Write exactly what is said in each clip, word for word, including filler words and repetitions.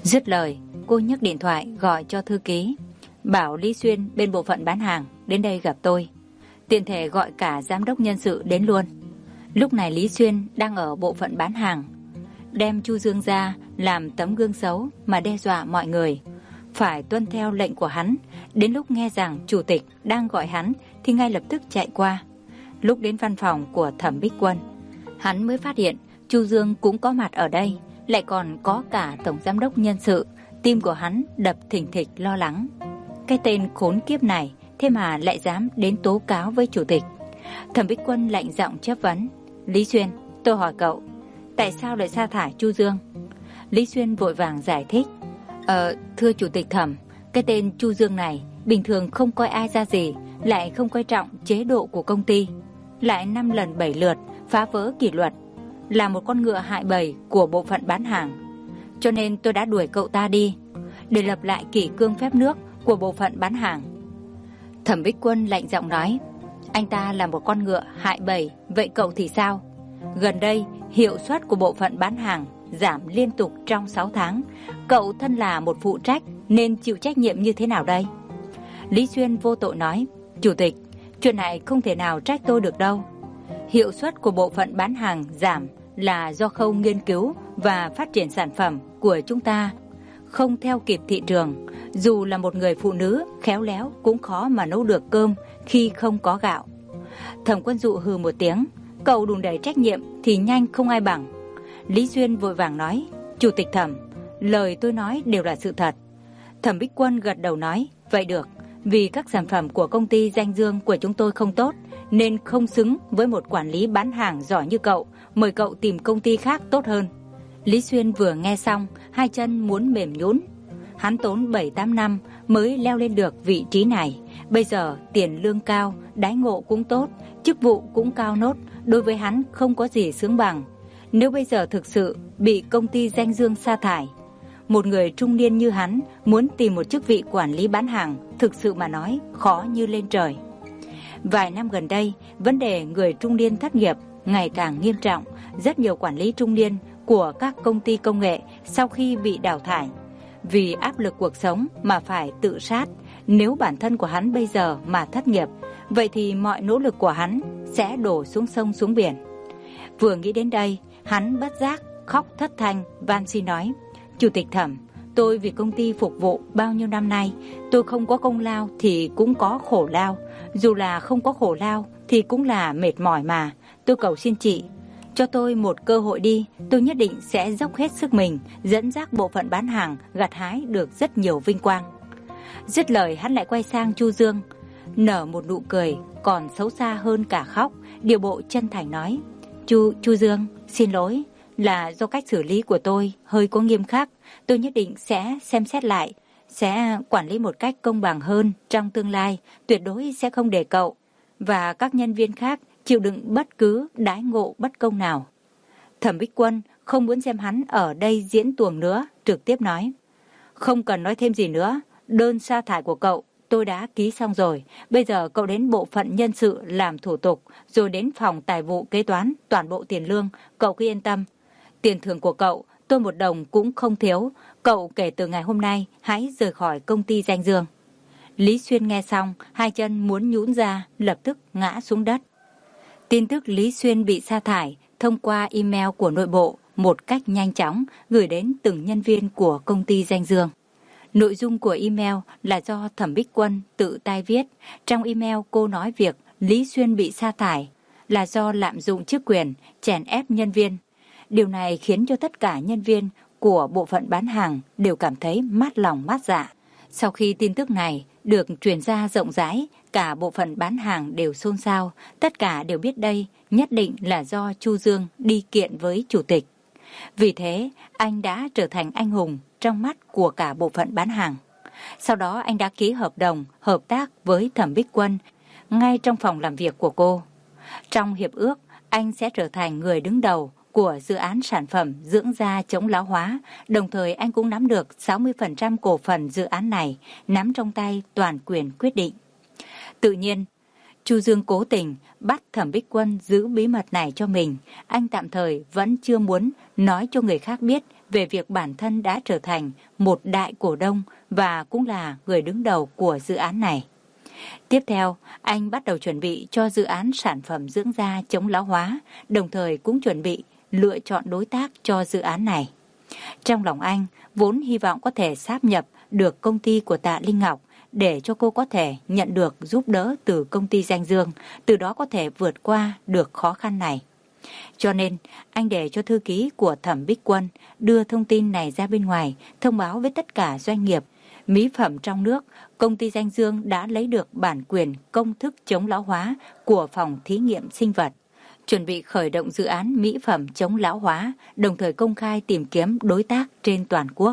Dứt lời, cô nhấc điện thoại gọi cho thư ký, bảo Lý Xuyên bên bộ phận bán hàng đến đây gặp tôi. Tiện thể gọi cả giám đốc nhân sự đến luôn. Lúc này Lý Xuyên đang ở bộ phận bán hàng, đem Chu Dương ra làm tấm gương xấu mà đe dọa mọi người. Phải tuân theo lệnh của hắn. Đến lúc nghe rằng chủ tịch đang gọi hắn thì ngay lập tức chạy qua. Lúc đến văn phòng của Thẩm Bích Quân, hắn mới phát hiện Chu Dương cũng có mặt ở đây, lại còn có cả tổng giám đốc nhân sự. Tim của hắn đập thình thịch lo lắng. Cái tên khốn kiếp này thế mà lại dám đến tố cáo với chủ tịch. Thẩm Bích Quân lạnh giọng chất vấn, Lý Xuyên, tôi hỏi cậu, tại sao lại sa thải Chu Dương? Lý Xuyên vội vàng giải thích, Ờ, thưa chủ tịch Thẩm, cái tên Chu Dương này bình thường không coi ai ra gì, lại không coi trọng chế độ của công ty, lại năm lần bảy lượt phá vỡ kỷ luật, là một con ngựa hại bầy của bộ phận bán hàng. Cho nên tôi đã đuổi cậu ta đi, để lập lại kỷ cương phép nước của bộ phận bán hàng. Thẩm Bích Quân lạnh giọng nói, anh ta là một con ngựa hại bầy, vậy cậu thì sao? Gần đây, hiệu suất của bộ phận bán hàng giảm liên tục trong sáu tháng. Cậu thân là một phụ trách nên chịu trách nhiệm như thế nào đây? Lý Xuyên vô tội nói, chủ tịch, chuyện này không thể nào trách tôi được đâu. Hiệu suất của bộ phận bán hàng giảm là do khâu nghiên cứu và phát triển sản phẩm của chúng ta không theo kịp thị trường. Dù là một người phụ nữ khéo léo cũng khó mà nấu được cơm khi không có gạo. Thẩm Quân Dụ hừ một tiếng, cậu đùn đẩy trách nhiệm thì nhanh không ai bằng. Lý Xuyên vội vàng nói, chủ tịch Thẩm, lời tôi nói đều là sự thật. Thẩm Bích Quân gật đầu nói, vậy được, vì các sản phẩm của công ty danh dương của chúng tôi không tốt, nên không xứng với một quản lý bán hàng giỏi như cậu, mời cậu tìm công ty khác tốt hơn. Lý Xuyên vừa nghe xong, hai chân muốn mềm nhũn. Hắn tốn bảy tám năm mới leo lên được vị trí này. Bây giờ tiền lương cao, đãi ngộ cũng tốt, chức vụ cũng cao nốt, đối với hắn không có gì sướng bằng. Nếu bây giờ thực sự bị công ty danh dương sa thải, một người trung niên như hắn muốn tìm một chức vị quản lý bán hàng, thực sự mà nói khó như lên trời. Vài năm gần đây, vấn đề người trung niên thất nghiệp ngày càng nghiêm trọng. Rất nhiều quản lý trung niên của các công ty công nghệ sau khi bị đào thải, vì áp lực cuộc sống mà phải tự sát. Nếu bản thân của hắn bây giờ mà thất nghiệp, vậy thì mọi nỗ lực của hắn sẽ đổ xuống sông xuống biển. Vừa nghĩ đến đây, hắn bất giác khóc thất thanh, van xin nói, chủ tịch Thẩm, tôi vì công ty phục vụ bao nhiêu năm nay, tôi không có công lao thì cũng có khổ lao. Dù là không có khổ lao thì cũng là mệt mỏi mà. Tôi cầu xin chị, cho tôi một cơ hội đi, tôi nhất định sẽ dốc hết sức mình, dẫn dắt bộ phận bán hàng gặt hái được rất nhiều vinh quang. Dứt lời, hắn lại quay sang Chu Dương, nở một nụ cười còn xấu xa hơn cả khóc, điều bộ chân thành nói, Chu Chu Dương, xin lỗi, là do cách xử lý của tôi hơi có nghiêm khắc, tôi nhất định sẽ xem xét lại, sẽ quản lý một cách công bằng hơn trong tương lai, tuyệt đối sẽ không để cậu và các nhân viên khác chịu đựng bất cứ đãi ngộ bất công nào. Thẩm Bích Quân không muốn xem hắn ở đây diễn tuồng nữa, trực tiếp nói, không cần nói thêm gì nữa, đơn sa thải của cậu tôi đã ký xong rồi, bây giờ cậu đến bộ phận nhân sự làm thủ tục, rồi đến phòng tài vụ kế toán toàn bộ tiền lương, cậu cứ yên tâm. Tiền thưởng của cậu tôi một đồng cũng không thiếu, cậu kể từ ngày hôm nay hãy rời khỏi công ty danh dương. Lý Xuyên nghe xong, hai chân muốn nhũn ra, lập tức ngã xuống đất. Tin tức Lý Xuyên bị sa thải thông qua email của nội bộ một cách nhanh chóng gửi đến từng nhân viên của công ty danh dương. Nội dung của email là do Thẩm Bích Quân tự tay viết. Trong email cô nói việc Lý Xuyên bị sa thải là do lạm dụng chức quyền, chèn ép nhân viên. Điều này khiến cho tất cả nhân viên của bộ phận bán hàng đều cảm thấy mát lòng mát dạ. Sau khi tin tức này được truyền ra rộng rãi, cả bộ phận bán hàng đều xôn xao. Tất cả đều biết đây nhất định là do Chu Dương đi kiện với chủ tịch. Vì thế, anh đã trở thành anh hùng trong mắt của cả bộ phận bán hàng. Sau đó anh đã ký hợp đồng hợp tác với Thẩm Bích Quân ngay trong phòng làm việc của cô. Trong hiệp ước, anh sẽ trở thành người đứng đầu của dự án sản phẩm dưỡng da chống lão hóa, đồng thời anh cũng nắm được sáu mươi phần trăm cổ phần dự án này, nắm trong tay toàn quyền quyết định. Tự nhiên, Chu Dương cố tình bắt Thẩm Bích Quân giữ bí mật này cho mình. Anh tạm thời vẫn chưa muốn nói cho người khác biết về việc bản thân đã trở thành một đại cổ đông và cũng là người đứng đầu của dự án này. Tiếp theo, anh bắt đầu chuẩn bị cho dự án sản phẩm dưỡng da chống lão hóa, đồng thời cũng chuẩn bị lựa chọn đối tác cho dự án này. Trong lòng anh, vốn hy vọng có thể sáp nhập được công ty của Tạ Linh Ngọc để cho cô có thể nhận được giúp đỡ từ công ty Danh Dương, từ đó có thể vượt qua được khó khăn này. Cho nên, anh để cho thư ký của Thẩm Bích Quân đưa thông tin này ra bên ngoài, thông báo với tất cả doanh nghiệp mỹ phẩm trong nước, công ty Danh Dương đã lấy được bản quyền công thức chống lão hóa của phòng thí nghiệm sinh vật, chuẩn bị khởi động dự án mỹ phẩm chống lão hóa, đồng thời công khai tìm kiếm đối tác trên toàn quốc.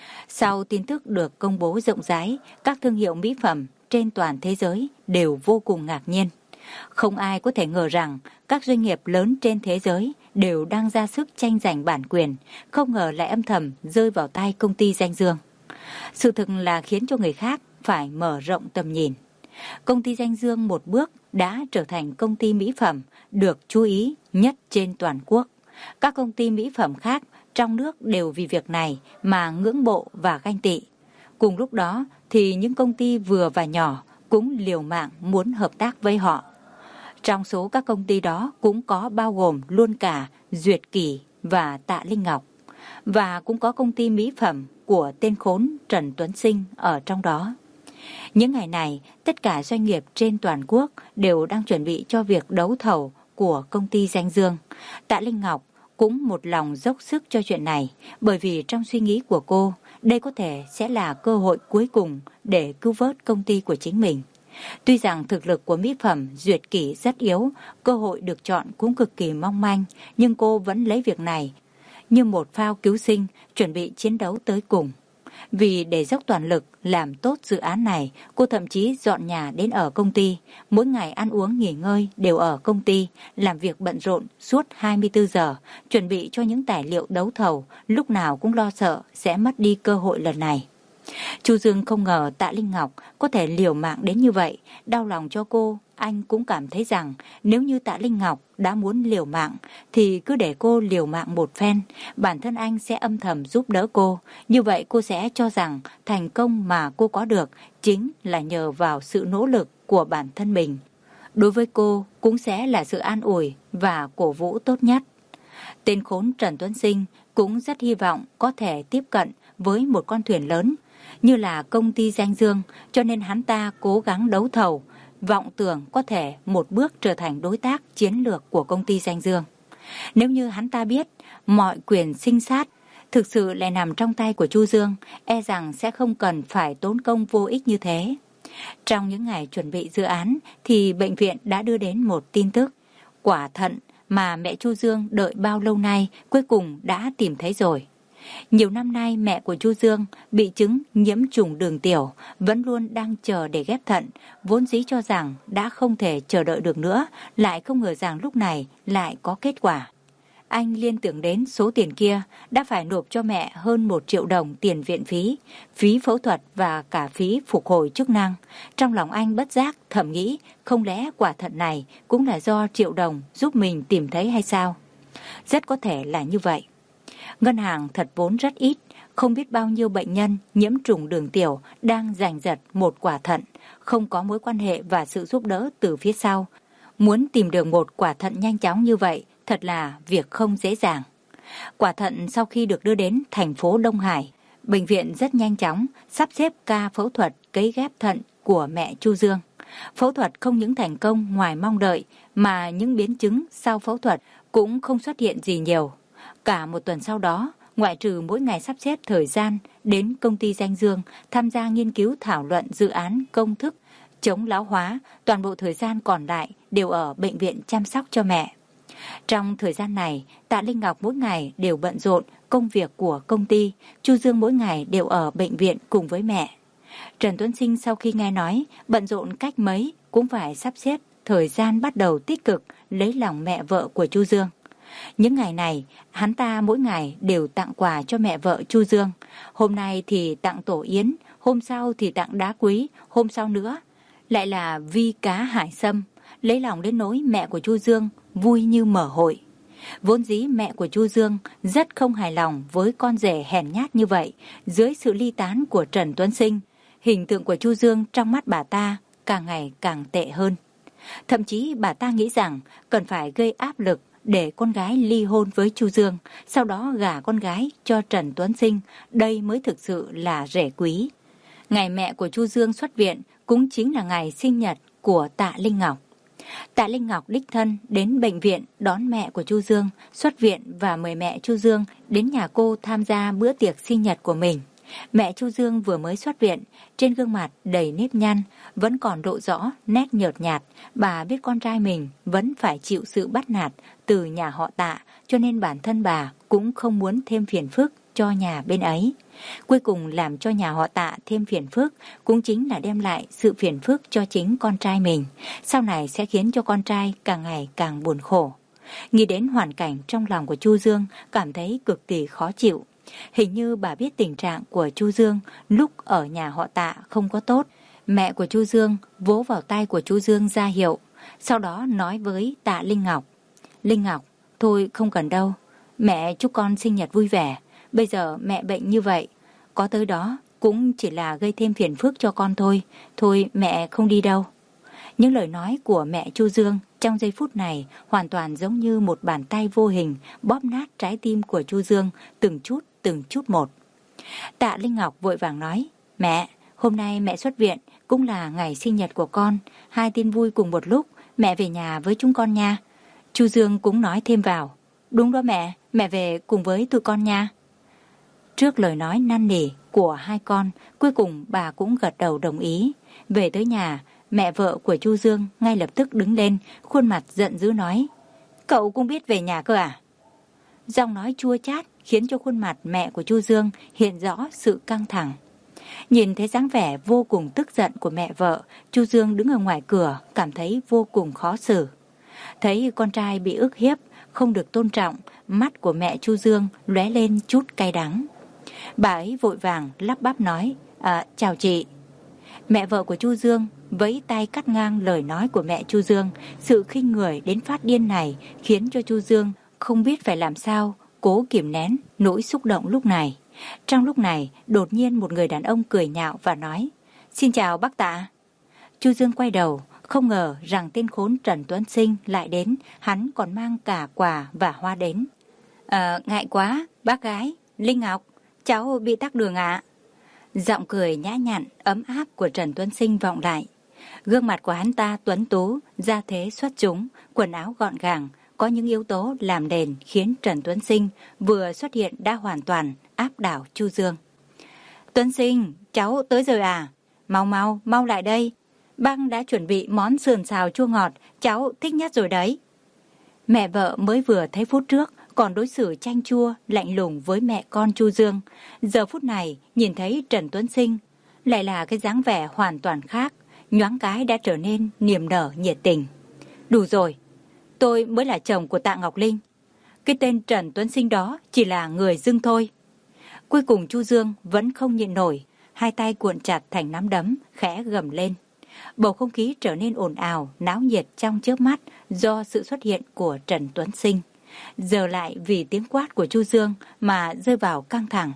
Sau tin tức được công bố rộng rãi, các thương hiệu mỹ phẩm trên toàn thế giới đều vô cùng ngạc nhiên. Không ai có thể ngờ rằng các doanh nghiệp lớn trên thế giới đều đang ra sức tranh giành bản quyền, không ngờ lại âm thầm rơi vào tay công ty Danh Dương. Sự thực là khiến cho người khác phải mở rộng tầm nhìn. Công ty Danh Dương một bước đã trở thành công ty mỹ phẩm được chú ý nhất trên toàn quốc. Các công ty mỹ phẩm khác trong nước đều vì việc này mà ngưỡng mộ và ganh tị. Cùng lúc đó thì những công ty vừa và nhỏ cũng liều mạng muốn hợp tác với họ. Trong số các công ty đó cũng có bao gồm luôn cả Duyệt Kỳ và Tạ Linh Ngọc. Và cũng có công ty mỹ phẩm của tên khốn Trần Tuấn Sinh ở trong đó. Những ngày này, tất cả doanh nghiệp trên toàn quốc đều đang chuẩn bị cho việc đấu thầu của công ty Danh Dương. Tạ Linh Ngọc cũng một lòng dốc sức cho chuyện này, bởi vì trong suy nghĩ của cô, đây có thể sẽ là cơ hội cuối cùng để cứu vớt công ty của chính mình. Tuy rằng thực lực của mỹ phẩm Duyệt Kỷ rất yếu, cơ hội được chọn cũng cực kỳ mong manh, nhưng cô vẫn lấy việc này như một phao cứu sinh, chuẩn bị chiến đấu tới cùng. Vì để dốc toàn lực làm tốt dự án này, cô thậm chí dọn nhà đến ở công ty, mỗi ngày ăn uống nghỉ ngơi đều ở công ty, làm việc bận rộn suốt hai mươi tư giờ, chuẩn bị cho những tài liệu đấu thầu, lúc nào cũng lo sợ sẽ mất đi cơ hội lần này. Chu Dương không ngờ Tạ Linh Ngọc có thể liều mạng đến như vậy, đau lòng cho cô. Anh cũng cảm thấy rằng nếu như Tạ Linh Ngọc đã muốn liều mạng thì cứ để cô liều mạng một phen, bản thân anh sẽ âm thầm giúp đỡ cô. Như vậy cô sẽ cho rằng thành công mà cô có được chính là nhờ vào sự nỗ lực của bản thân mình. Đối với cô cũng sẽ là sự an ủi và cổ vũ tốt nhất. Tên khốn Trần Tuấn Sinh cũng rất hy vọng có thể tiếp cận với một con thuyền lớn như là công ty Danh Dương, cho nên hắn ta cố gắng đấu thầu, vọng tưởng có thể một bước trở thành đối tác chiến lược của công ty Danh Dương. Nếu như hắn ta biết mọi quyền sinh sát thực sự lại nằm trong tay của Chu Dương, e rằng sẽ không cần phải tốn công vô ích như thế. Trong những ngày chuẩn bị dự án thì bệnh viện đã đưa đến một tin tức. Quả thận mà mẹ Chu Dương đợi bao lâu nay cuối cùng đã tìm thấy rồi. Nhiều năm nay mẹ của Chu Dương bị chứng nhiễm trùng đường tiểu, vẫn luôn đang chờ để ghép thận, vốn dĩ cho rằng đã không thể chờ đợi được nữa, lại không ngờ rằng lúc này lại có kết quả. Anh liên tưởng đến số tiền kia đã phải nộp cho mẹ hơn một triệu đồng tiền viện phí, phí phẫu thuật và cả phí phục hồi chức năng. Trong lòng anh bất giác thầm nghĩ, không lẽ quả thận này cũng là do triệu đồng giúp mình tìm thấy hay sao? Rất có thể là như vậy. Ngân hàng thật vốn rất ít, không biết bao nhiêu bệnh nhân nhiễm trùng đường tiểu đang giành giật một quả thận, không có mối quan hệ và sự giúp đỡ từ phía sau. Muốn tìm được một quả thận nhanh chóng như vậy thật là việc không dễ dàng. Quả thận sau khi được đưa đến thành phố Đông Hải, bệnh viện rất nhanh chóng sắp xếp ca phẫu thuật cấy ghép thận của mẹ Chu Dương. Phẫu thuật không những thành công ngoài mong đợi mà những biến chứng sau phẫu thuật cũng không xuất hiện gì nhiều. Cả một tuần sau đó, ngoại trừ mỗi ngày sắp xếp thời gian đến công ty Danh Dương tham gia nghiên cứu thảo luận dự án công thức chống lão hóa, toàn bộ thời gian còn lại đều ở bệnh viện chăm sóc cho mẹ. Trong thời gian này, Tạ Linh Ngọc mỗi ngày đều bận rộn công việc của công ty, Chu Dương mỗi ngày đều ở bệnh viện cùng với mẹ. Trần Tuấn Sinh sau khi nghe nói bận rộn cách mấy cũng phải sắp xếp thời gian bắt đầu tích cực lấy lòng mẹ vợ của Chu Dương. Những ngày này, hắn ta mỗi ngày đều tặng quà cho mẹ vợ Chu Dương. Hôm nay thì tặng tổ yến, hôm sau thì tặng đá quý, hôm sau nữa lại là Vi Cá Hải Sâm, lấy lòng đến nỗi mẹ của Chu Dương vui như mở hội. Vốn dĩ mẹ của Chu Dương rất không hài lòng với con rể hèn nhát như vậy. Dưới sự ly tán của Trần Tuấn Sinh, hình tượng của Chu Dương trong mắt bà ta càng ngày càng tệ hơn. Thậm chí bà ta nghĩ rằng cần phải gây áp lực để con gái ly hôn với Chu Dương, sau đó gả con gái cho Trần Tuấn Sinh, đây mới thực sự là rể quý. Ngày mẹ của Chu Dương xuất viện cũng chính là ngày sinh nhật của Tạ Linh Ngọc. Tạ Linh Ngọc đích thân đến bệnh viện đón mẹ của Chu Dương xuất viện và mời mẹ Chu Dương đến nhà cô tham gia bữa tiệc sinh nhật của mình. Mẹ Chu Dương vừa mới xuất viện, trên gương mặt đầy nếp nhăn, vẫn còn lộ rõ nét nhợt nhạt. Bà biết con trai mình vẫn phải chịu sự bắt nạt từ nhà họ Tạ, cho nên bản thân bà cũng không muốn thêm phiền phức cho nhà bên ấy. Cuối cùng làm cho nhà họ Tạ thêm phiền phức cũng chính là đem lại sự phiền phức cho chính con trai mình. Sau này sẽ khiến cho con trai càng ngày càng buồn khổ. Nghĩ đến hoàn cảnh trong lòng của Chu Dương, cảm thấy cực kỳ khó chịu. Hình như bà biết tình trạng của Chu Dương lúc ở nhà họ Tạ không có tốt. Mẹ của Chu Dương vỗ vào tay của Chu Dương ra hiệu, sau đó nói với Tạ Linh Ngọc: Linh Ngọc, thôi không cần đâu, mẹ chúc con sinh nhật vui vẻ. Bây giờ mẹ bệnh như vậy, có tới đó cũng chỉ là gây thêm phiền phức cho con thôi. Thôi mẹ không đi đâu. Những lời nói của mẹ Chu Dương trong giây phút này hoàn toàn giống như một bàn tay vô hình bóp nát trái tim của Chu Dương từng chút từng chút một. Tạ Linh Ngọc vội vàng nói: Mẹ, hôm nay mẹ xuất viện cũng là ngày sinh nhật của con, hai tin vui cùng một lúc, mẹ về nhà với chúng con nha. Chu Dương cũng nói thêm vào: Đúng đó mẹ, mẹ về cùng với tụi con nha. Trước lời nói năn nỉ của hai con, cuối cùng bà cũng gật đầu đồng ý. Về tới nhà, mẹ vợ của Chu Dương ngay lập tức đứng lên, khuôn mặt giận dữ nói: Cậu cũng biết về nhà cơ à? Giọng nói chua chát khiến cho khuôn mặt mẹ của Chu Dương hiện rõ sự căng thẳng. Nhìn thấy dáng vẻ vô cùng tức giận của mẹ vợ, Chu Dương đứng ở ngoài cửa cảm thấy vô cùng khó xử. Thấy con trai bị ức hiếp, không được tôn trọng, mắt của mẹ Chu Dương lóe lên chút cay đắng. Bà ấy vội vàng lắp bắp nói: à, chào chị. Mẹ vợ của Chu Dương vẫy tay cắt ngang lời nói của mẹ Chu Dương. Sự khinh người đến phát điên này khiến cho Chu Dương không biết phải làm sao cố kìm nén nỗi xúc động lúc này. Trong lúc này, đột nhiên một người đàn ông cười nhạo và nói: Xin chào bác Tạ. Chu Dương quay đầu, không ngờ rằng tên khốn Trần Tuấn Sinh lại đến, hắn còn mang cả quà và hoa đến. À, ngại quá, bác gái, Linh Ngọc, cháu bị tắc đường ạ. Giọng cười nhã nhặn, ấm áp của Trần Tuấn Sinh vọng lại. Gương mặt của hắn ta tuấn tú, da thế xuất chúng, quần áo gọn gàng, có những yếu tố làm nền khiến Trần Tuấn Sinh vừa xuất hiện đã hoàn toàn áp đảo Chu Dương. Tuấn Sinh, cháu tới rồi à? Mau mau, mau lại đây. Bác đã chuẩn bị món sườn xào chua ngọt, cháu thích nhất rồi đấy. Mẹ vợ mới vừa thấy phút trước còn đối xử chanh chua, lạnh lùng với mẹ con Chu Dương. Giờ phút này nhìn thấy Trần Tuấn Sinh lại là cái dáng vẻ hoàn toàn khác, nhoáng cái đã trở nên niềm nở nhiệt tình. Đủ rồi, tôi mới là chồng của Tạ Ngọc Linh. Cái tên Trần Tuấn Sinh đó chỉ là người dưng thôi. Cuối cùng Chu Dương vẫn không nhịn nổi, hai tay cuộn chặt thành nắm đấm, khẽ gầm lên. Bầu không khí trở nên ồn ào, náo nhiệt trong chớp mắt do sự xuất hiện của Trần Tuấn Sinh. Giờ lại vì tiếng quát của Chu Dương mà rơi vào căng thẳng.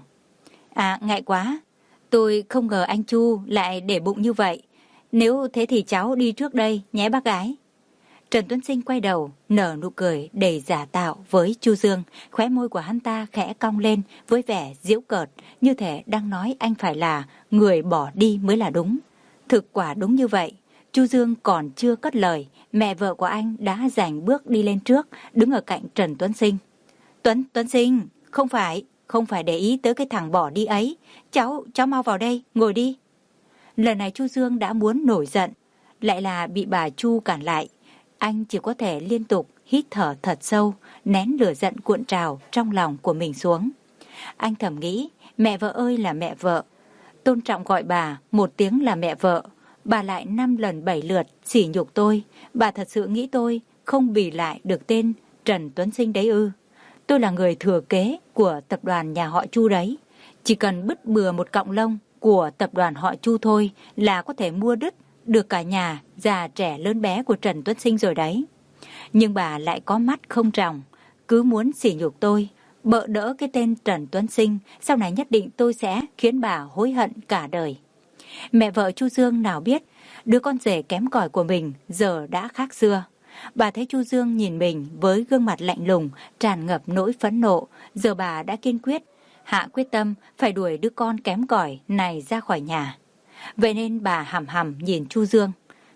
À, ngại quá, tôi không ngờ anh Chu lại để bụng như vậy. Nếu thế thì cháu đi trước đây nhé bác gái. Trần Tuấn Sinh quay đầu, nở nụ cười đầy giả tạo với Chu Dương. Khóe môi của hắn ta khẽ cong lên với vẻ giễu cợt, như thể đang nói anh phải là người bỏ đi mới là đúng. Thực quả đúng như vậy. Chu Dương còn chưa cất lời, mẹ vợ của anh đã giành bước đi lên trước, đứng ở cạnh Trần Tuấn Sinh. Tuấn, Tuấn Sinh, không phải, không phải để ý tới cái thằng bỏ đi ấy. Cháu, cháu mau vào đây, ngồi đi. Lần này Chu Dương đã muốn nổi giận, lại là bị bà Chu cản lại. Anh chỉ có thể liên tục hít thở thật sâu, nén lửa giận cuộn trào trong lòng của mình xuống. Anh thầm nghĩ, mẹ vợ ơi là mẹ vợ. Tôn trọng gọi bà một tiếng là mẹ vợ. Bà lại năm lần bảy lượt sỉ nhục tôi. Bà thật sự nghĩ tôi không bì lại được tên Trần Tuấn Sinh đấy ư? Tôi là người thừa kế của tập đoàn nhà họ Chu đấy. Chỉ cần bứt bừa một cọng lông của tập đoàn họ Chu thôi là có thể mua đứt được cả nhà, già trẻ lớn bé của Trần Tuấn Sinh rồi đấy. Nhưng bà lại có mắt không tròng, cứ muốn sỉ nhục tôi, bợ đỡ cái tên Trần Tuấn Sinh, sau này nhất định tôi sẽ khiến bà hối hận cả đời. Mẹ vợ Chu Dương nào biết, đứa con rể kém cỏi của mình giờ đã khác xưa. Bà thấy Chu Dương nhìn mình với gương mặt lạnh lùng, tràn ngập nỗi phẫn nộ, giờ bà đã kiên quyết, hạ quyết tâm phải đuổi đứa con kém cỏi này ra khỏi nhà. Vậy nên bà hằm hằm nhìn Chu Dương.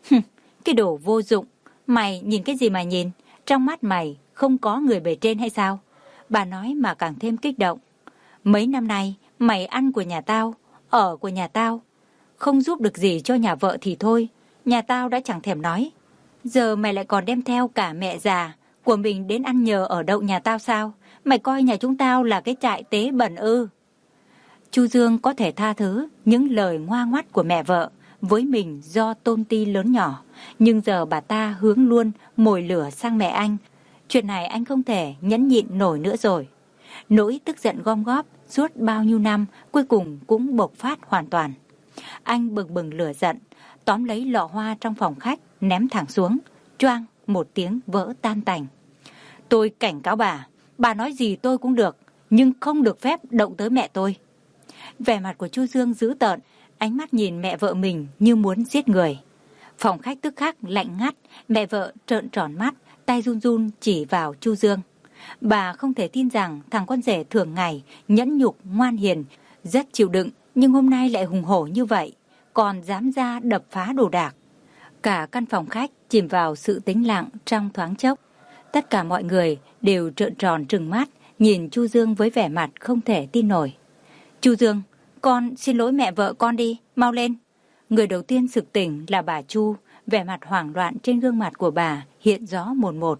Cái đồ vô dụng, mày nhìn cái gì mà nhìn, trong mắt mày không có người bề trên hay sao? Bà nói mà càng thêm kích động. Mấy năm nay mày ăn của nhà tao, ở của nhà tao, không giúp được gì cho nhà vợ thì thôi, nhà tao đã chẳng thèm nói. Giờ mày lại còn đem theo cả mẹ già của mình đến ăn nhờ ở đậu nhà tao sao? Mày coi nhà chúng tao là cái trại tế bẩn ư? Chu Dương có thể tha thứ những lời ngoa ngoắt của mẹ vợ với mình do tôn ti lớn nhỏ, nhưng giờ bà ta hướng luôn mồi lửa sang mẹ anh. Chuyện này anh không thể nhẫn nhịn nổi nữa rồi. Nỗi tức giận gom góp suốt bao nhiêu năm cuối cùng cũng bộc phát hoàn toàn. Anh bừng bừng lửa giận, tóm lấy lọ hoa trong phòng khách, ném thẳng xuống, choang một tiếng vỡ tan tành. Tôi cảnh cáo bà, bà nói gì tôi cũng được, nhưng không được phép động tới mẹ tôi. Vẻ mặt của Chu Dương dữ tợn, ánh mắt nhìn mẹ vợ mình như muốn giết người. Phòng khách tức khắc lạnh ngắt, mẹ vợ trợn tròn mắt, tay run run chỉ vào Chu Dương. Bà không thể tin rằng thằng con rể thường ngày nhẫn nhục ngoan hiền, rất chịu đựng, nhưng hôm nay lại hùng hổ như vậy, còn dám ra đập phá đồ đạc. Cả căn phòng khách chìm vào sự tĩnh lặng trong thoáng chốc. Tất cả mọi người đều trợn tròn trừng mắt, nhìn Chu Dương với vẻ mặt không thể tin nổi. Chu Dương, con xin lỗi mẹ vợ con đi, mau lên. Người đầu tiên sực tỉnh là bà Chu, vẻ mặt hoảng loạn trên gương mặt của bà hiện rõ một một.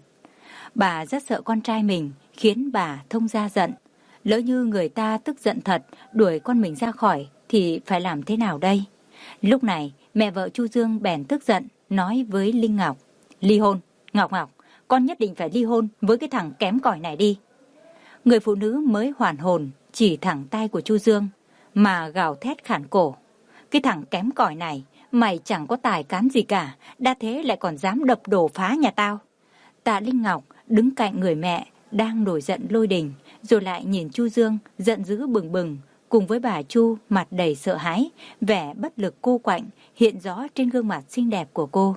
Bà rất sợ con trai mình, khiến bà thông ra giận. Lỡ như người ta tức giận thật, đuổi con mình ra khỏi, thì phải làm thế nào đây? Lúc này, mẹ vợ Chu Dương bèn tức giận, nói với Linh Ngọc. Ly hôn, Ngọc Ngọc, con nhất định phải ly hôn với cái thằng kém cỏi này đi. Người phụ nữ mới hoàn hồn, chỉ thẳng tay của Chu Dương, mà gào thét khản cổ. Cái thằng kém cỏi này, mày chẳng có tài cán gì cả, đã thế lại còn dám đập đổ phá nhà tao. Tạ Linh Ngọc đứng cạnh người mẹ, đang nổi giận lôi đình, rồi lại nhìn Chu Dương, giận dữ bừng bừng, cùng với bà Chu mặt đầy sợ hãi, vẻ bất lực cô quạnh hiện rõ trên gương mặt xinh đẹp của cô.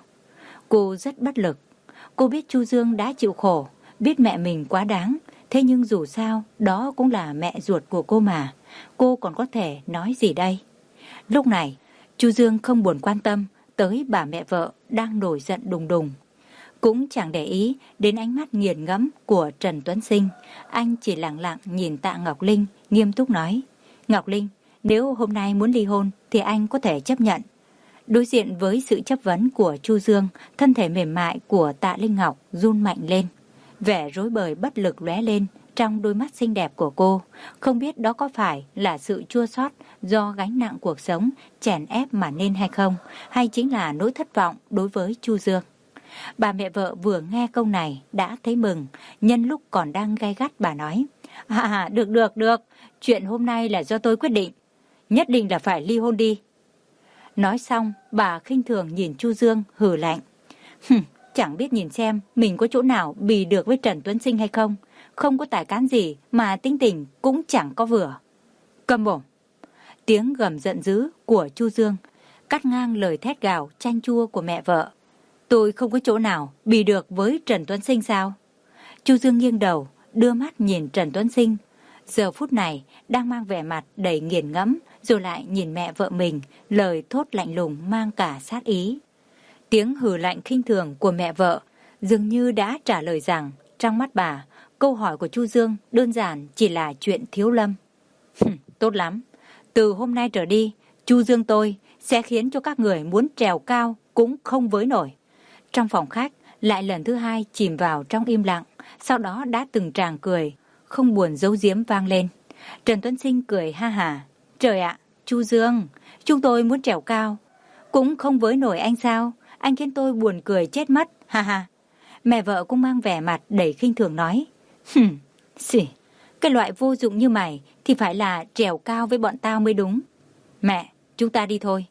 Cô rất bất lực. Cô biết Chu Dương đã chịu khổ, biết mẹ mình quá đáng, thế nhưng dù sao, đó cũng là mẹ ruột của cô mà. Cô còn có thể nói gì đây? Lúc này, Chu Dương không buồn quan tâm tới bà mẹ vợ đang nổi giận đùng đùng. Cũng chẳng để ý đến ánh mắt nghiền ngẫm của Trần Tuấn Sinh. Anh chỉ lặng lặng nhìn Tạ Ngọc Linh, nghiêm túc nói. Ngọc Linh, nếu hôm nay muốn ly hôn thì anh có thể chấp nhận. Đối diện với sự chất vấn của Chu Dương, thân thể mềm mại của Tạ Linh Ngọc run mạnh lên. Vẻ rối bời bất lực lóe lên trong đôi mắt xinh đẹp của cô. Không biết đó có phải là sự chua xót do gánh nặng cuộc sống chèn ép mà nên hay không, hay chính là nỗi thất vọng đối với Chu Dương. Bà mẹ vợ vừa nghe câu này đã thấy mừng, nhân lúc còn đang gay gắt bà nói. À, được được được, chuyện hôm nay là do tôi quyết định, nhất định là phải ly hôn đi. Nói xong, bà khinh thường nhìn Chu Dương hừ lạnh. Hừm, chẳng biết nhìn xem mình có chỗ nào bì được với Trần Tuấn Sinh hay không, không có tài cán gì mà tính tình cũng chẳng có vừa. Câm mồm. Tiếng gầm giận dữ của Chu Dương cắt ngang lời thét gào chanh chua của mẹ vợ. Tôi không có chỗ nào bì được với Trần Tuấn Sinh sao? Chu Dương nghiêng đầu, đưa mắt nhìn Trần Tuấn Sinh. Giờ phút này đang mang vẻ mặt đầy nghiền ngẫm, rồi lại nhìn mẹ vợ mình, lời thốt lạnh lùng mang cả sát ý. Tiếng hừ lạnh khinh thường của mẹ vợ dường như đã trả lời rằng trong mắt bà, câu hỏi của Chu Dương đơn giản chỉ là chuyện thiếu lâm. Tốt lắm, từ hôm nay trở đi, Chu Dương tôi sẽ khiến cho các người muốn trèo cao cũng không với nổi. Trong phòng khách lại lần thứ hai chìm vào trong im lặng, sau đó đã từng tràng cười, không buồn giấu giếm vang lên. Trần Tuấn Sinh cười ha hả. Trời ạ, Chu Dương, chúng tôi muốn trèo cao, cũng không với nổi anh sao? Anh khiến tôi buồn cười chết mất, ha ha. Mẹ vợ cũng mang vẻ mặt đầy khinh thường nói. Hừm, xỉ, cái loại vô dụng như mày thì phải là trèo cao với bọn tao mới đúng. Mẹ, chúng ta đi thôi.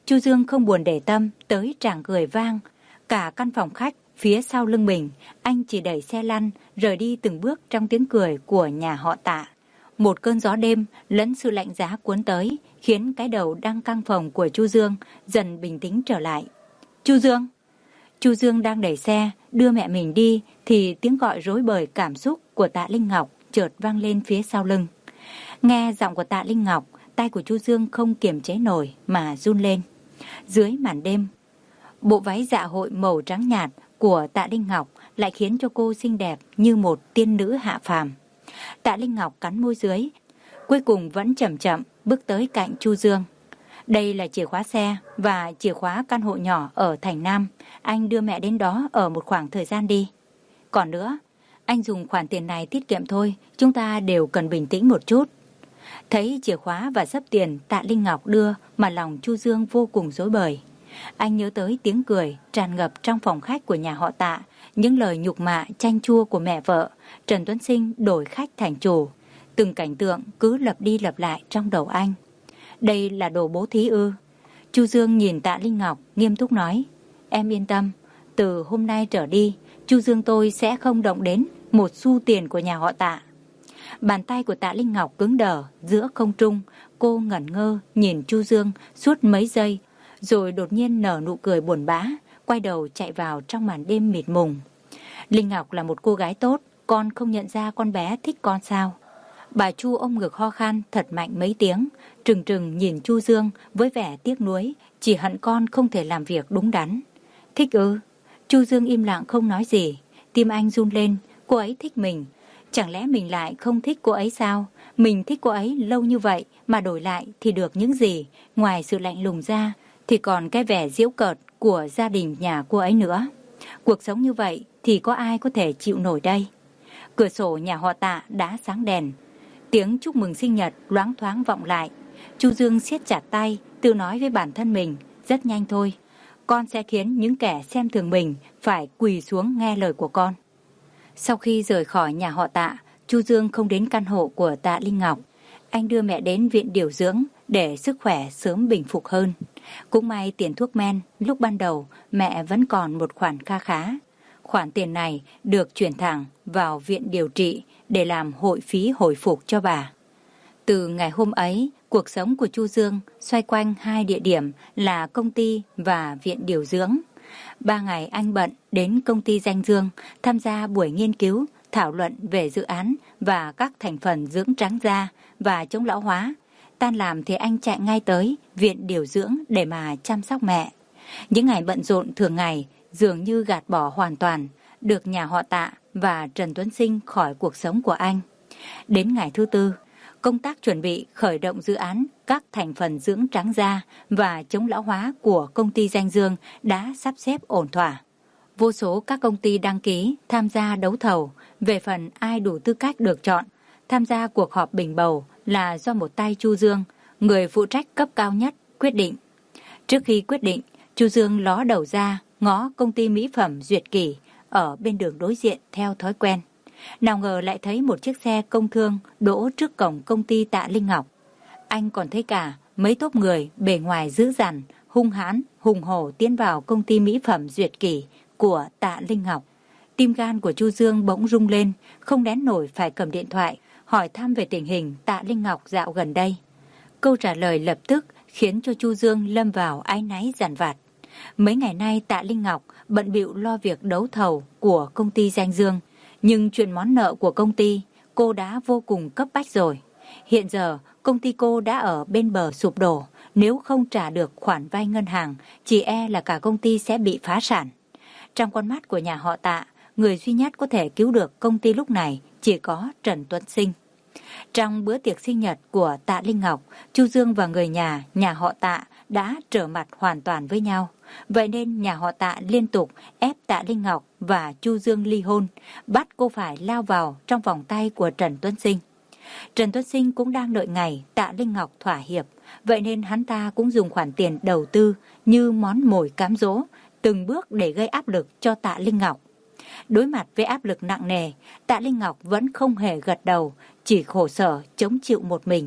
Chu Dương không buồn để tâm tới tràng cười vang cả căn phòng khách phía sau lưng mình. Anh chỉ đẩy xe lăn rời đi từng bước trong tiếng cười của nhà họ Tạ. Một cơn gió đêm lẫn sự lạnh giá cuốn tới, khiến cái đầu đang căng phồng của Chu Dương dần bình tĩnh trở lại. Chu Dương! Chu Dương đang đẩy xe đưa mẹ mình đi thì tiếng gọi rối bời cảm xúc của Tạ Linh Ngọc chợt vang lên phía sau lưng. Nghe giọng của Tạ Linh Ngọc, tay của Chu Dương không kiềm chế nổi mà run lên. Dưới màn đêm, bộ váy dạ hội màu trắng nhạt của Tạ Linh Ngọc lại khiến cho cô xinh đẹp như một tiên nữ hạ phàm. Tạ Linh Ngọc cắn môi dưới, cuối cùng vẫn chậm chậm bước tới cạnh Chu Dương. Đây là chìa khóa xe và chìa khóa căn hộ nhỏ ở thành Nam. Anh đưa mẹ đến đó ở một khoảng thời gian đi. Còn nữa, anh dùng khoản tiền này tiết kiệm thôi, chúng ta đều cần bình tĩnh một chút. Thấy chìa khóa và xấp tiền Tạ Linh Ngọc đưa mà lòng Chu Dương vô cùng rối bời. Anh nhớ tới tiếng cười tràn ngập trong phòng khách của nhà họ Tạ, những lời nhục mạ chanh chua của mẹ vợ, Trần Tuấn Sinh đổi khách thành chủ. Từng cảnh tượng cứ lặp đi lặp lại trong đầu anh. Đây là đồ bố thí ư? Chu Dương nhìn Tạ Linh Ngọc nghiêm túc nói, em yên tâm, từ hôm nay trở đi, Chu Dương tôi sẽ không động đến một xu tiền của nhà họ Tạ. Bàn tay của Tạ Linh Ngọc cứng đờ giữa không trung, cô ngẩn ngơ nhìn Chu Dương suốt mấy giây, rồi đột nhiên nở nụ cười buồn bã, quay đầu chạy vào trong màn đêm mịt mùng. Linh Ngọc là một cô gái tốt, con không nhận ra con bé thích con sao? Bà Chu ôm ngực ho khan thật mạnh mấy tiếng, trừng trừng nhìn Chu Dương với vẻ tiếc nuối, chỉ hận con không thể làm việc đúng đắn. Thích ư? Chu Dương im lặng không nói gì, tim anh run lên, cô ấy thích mình. Chẳng lẽ mình lại không thích cô ấy sao? Mình thích cô ấy lâu như vậy mà đổi lại thì được những gì? Ngoài sự lạnh lùng ra thì còn cái vẻ giễu cợt của gia đình nhà cô ấy nữa. Cuộc sống như vậy thì có ai có thể chịu nổi đây? Cửa sổ nhà họ Tạ đã sáng đèn. Tiếng chúc mừng sinh nhật loáng thoáng vọng lại. Chu Dương siết chặt tay, tự nói với bản thân mình, rất nhanh thôi, con sẽ khiến những kẻ xem thường mình phải quỳ xuống nghe lời của con. Sau khi rời khỏi nhà họ Tạ, Chu Dương không đến căn hộ của Tạ Linh Ngọc. Anh đưa mẹ đến viện điều dưỡng để sức khỏe sớm bình phục hơn. Cũng may tiền thuốc men lúc ban đầu mẹ vẫn còn một khoản kha khá. Khoản tiền này được chuyển thẳng vào viện điều trị để làm hội phí hồi phục cho bà. Từ ngày hôm ấy, cuộc sống của Chu Dương xoay quanh hai địa điểm là công ty và viện điều dưỡng. Ba ngày anh bận đến công ty Danh Dương tham gia buổi nghiên cứu, thảo luận về dự án và các thành phần dưỡng trắng da và chống lão hóa. Tan làm thì anh chạy ngay tới viện điều dưỡng để mà chăm sóc mẹ. Những ngày bận rộn thường ngày dường như gạt bỏ hoàn toàn được nhà họ Tạ và Trần Tuấn Sinh khỏi cuộc sống của anh. Đến ngày thứ tư, công tác chuẩn bị khởi động dự án các thành phần dưỡng trắng da và chống lão hóa của công ty Danh Dương đã sắp xếp ổn thỏa. Vô số các công ty đăng ký tham gia đấu thầu, về phần ai đủ tư cách được chọn. Tham gia cuộc họp bình bầu là do một tay Chu Dương, người phụ trách cấp cao nhất, quyết định. Trước khi quyết định, Chu Dương ló đầu ra ngó công ty mỹ phẩm Duyệt Kỳ ở bên đường đối diện theo thói quen. Nào ngờ lại thấy một chiếc xe công thương đỗ trước cổng công ty Tạ Linh Ngọc. Anh còn thấy cả mấy tốp người bề ngoài dữ dằn, hung hãn, hùng hổ tiến vào công ty mỹ phẩm Duyệt Kỳ của Tạ Linh Ngọc. Tim gan của Chu Dương bỗng rung lên, không nén nổi phải cầm điện thoại hỏi thăm về tình hình Tạ Linh Ngọc dạo gần đây. Câu trả lời lập tức khiến cho Chu Dương lâm vào áy náy dằn vặt. Mấy ngày nay Tạ Linh Ngọc bận bịu lo việc đấu thầu của công ty Danh Dương, nhưng chuyện món nợ của công ty cô đã vô cùng cấp bách rồi. Hiện giờ công ty cô đã ở bên bờ sụp đổ, nếu không trả được khoản vay ngân hàng, chỉ e là cả công ty sẽ bị phá sản. Trong con mắt của nhà họ Tạ, người duy nhất có thể cứu được công ty lúc này chỉ có Trần Tuấn Sinh. Trong bữa tiệc sinh nhật của Tạ Linh Ngọc, Chu Dương và người nhà nhà họ Tạ đã trở mặt hoàn toàn với nhau. Vậy nên nhà họ Tạ liên tục ép Tạ Linh Ngọc và Chu Dương ly hôn, bắt cô phải lao vào trong vòng tay của Trần Tuấn Sinh. Trần Tuấn Sinh cũng đang đợi ngày Tạ Linh Ngọc thỏa hiệp, vậy nên hắn ta cũng dùng khoản tiền đầu tư như món mồi cám dỗ, từng bước để gây áp lực cho Tạ Linh Ngọc. Đối mặt với áp lực nặng nề, Tạ Linh Ngọc vẫn không hề gật đầu, chỉ khổ sở chống chịu một mình.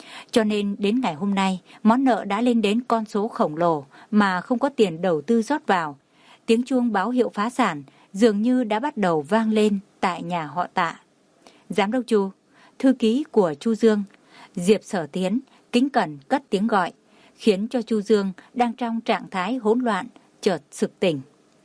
Cho nên đến ngày hôm nay, món nợ đã lên đến con số khổng lồ mà không có tiền đầu tư rót vào. Tiếng chuông báo hiệu phá sản dường như đã bắt đầu vang lên tại nhà họ Tạ. Giám đốc Chu, thư ký của Chu Dương, Diệp Sở Tiến kính cẩn cất tiếng gọi, khiến cho Chu Dương đang trong trạng thái hỗn loạn chợt sực tỉnh.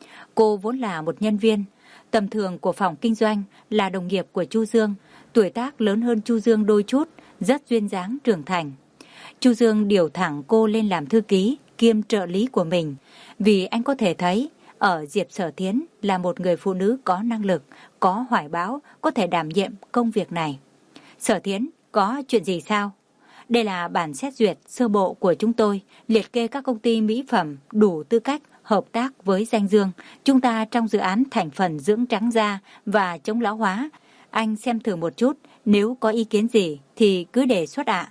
Cô vốn là một nhân viên tầm thường của phòng kinh doanh, là đồng nghiệp của Chu Dương, tuổi tác lớn hơn Chu Dương đôi chút, rất duyên dáng trưởng thành. Chu Dương điều thẳng cô lên làm thư ký kiêm trợ lý của mình, vì anh có thể thấy ở Diệp Sở Thiến là một người phụ nữ có năng lực, có hoài bão, có thể đảm nhiệm công việc này. Sở Thiến, có chuyện gì sao? Đây là bản xét duyệt sơ bộ của chúng tôi, liệt kê các công ty mỹ phẩm đủ tư cách hợp tác với danh Dương. Chúng ta trong dự án thành phần dưỡng trắng da và chống lão hóa. Anh xem thử một chút, nếu có ý kiến gì thì cứ đề xuất ạ.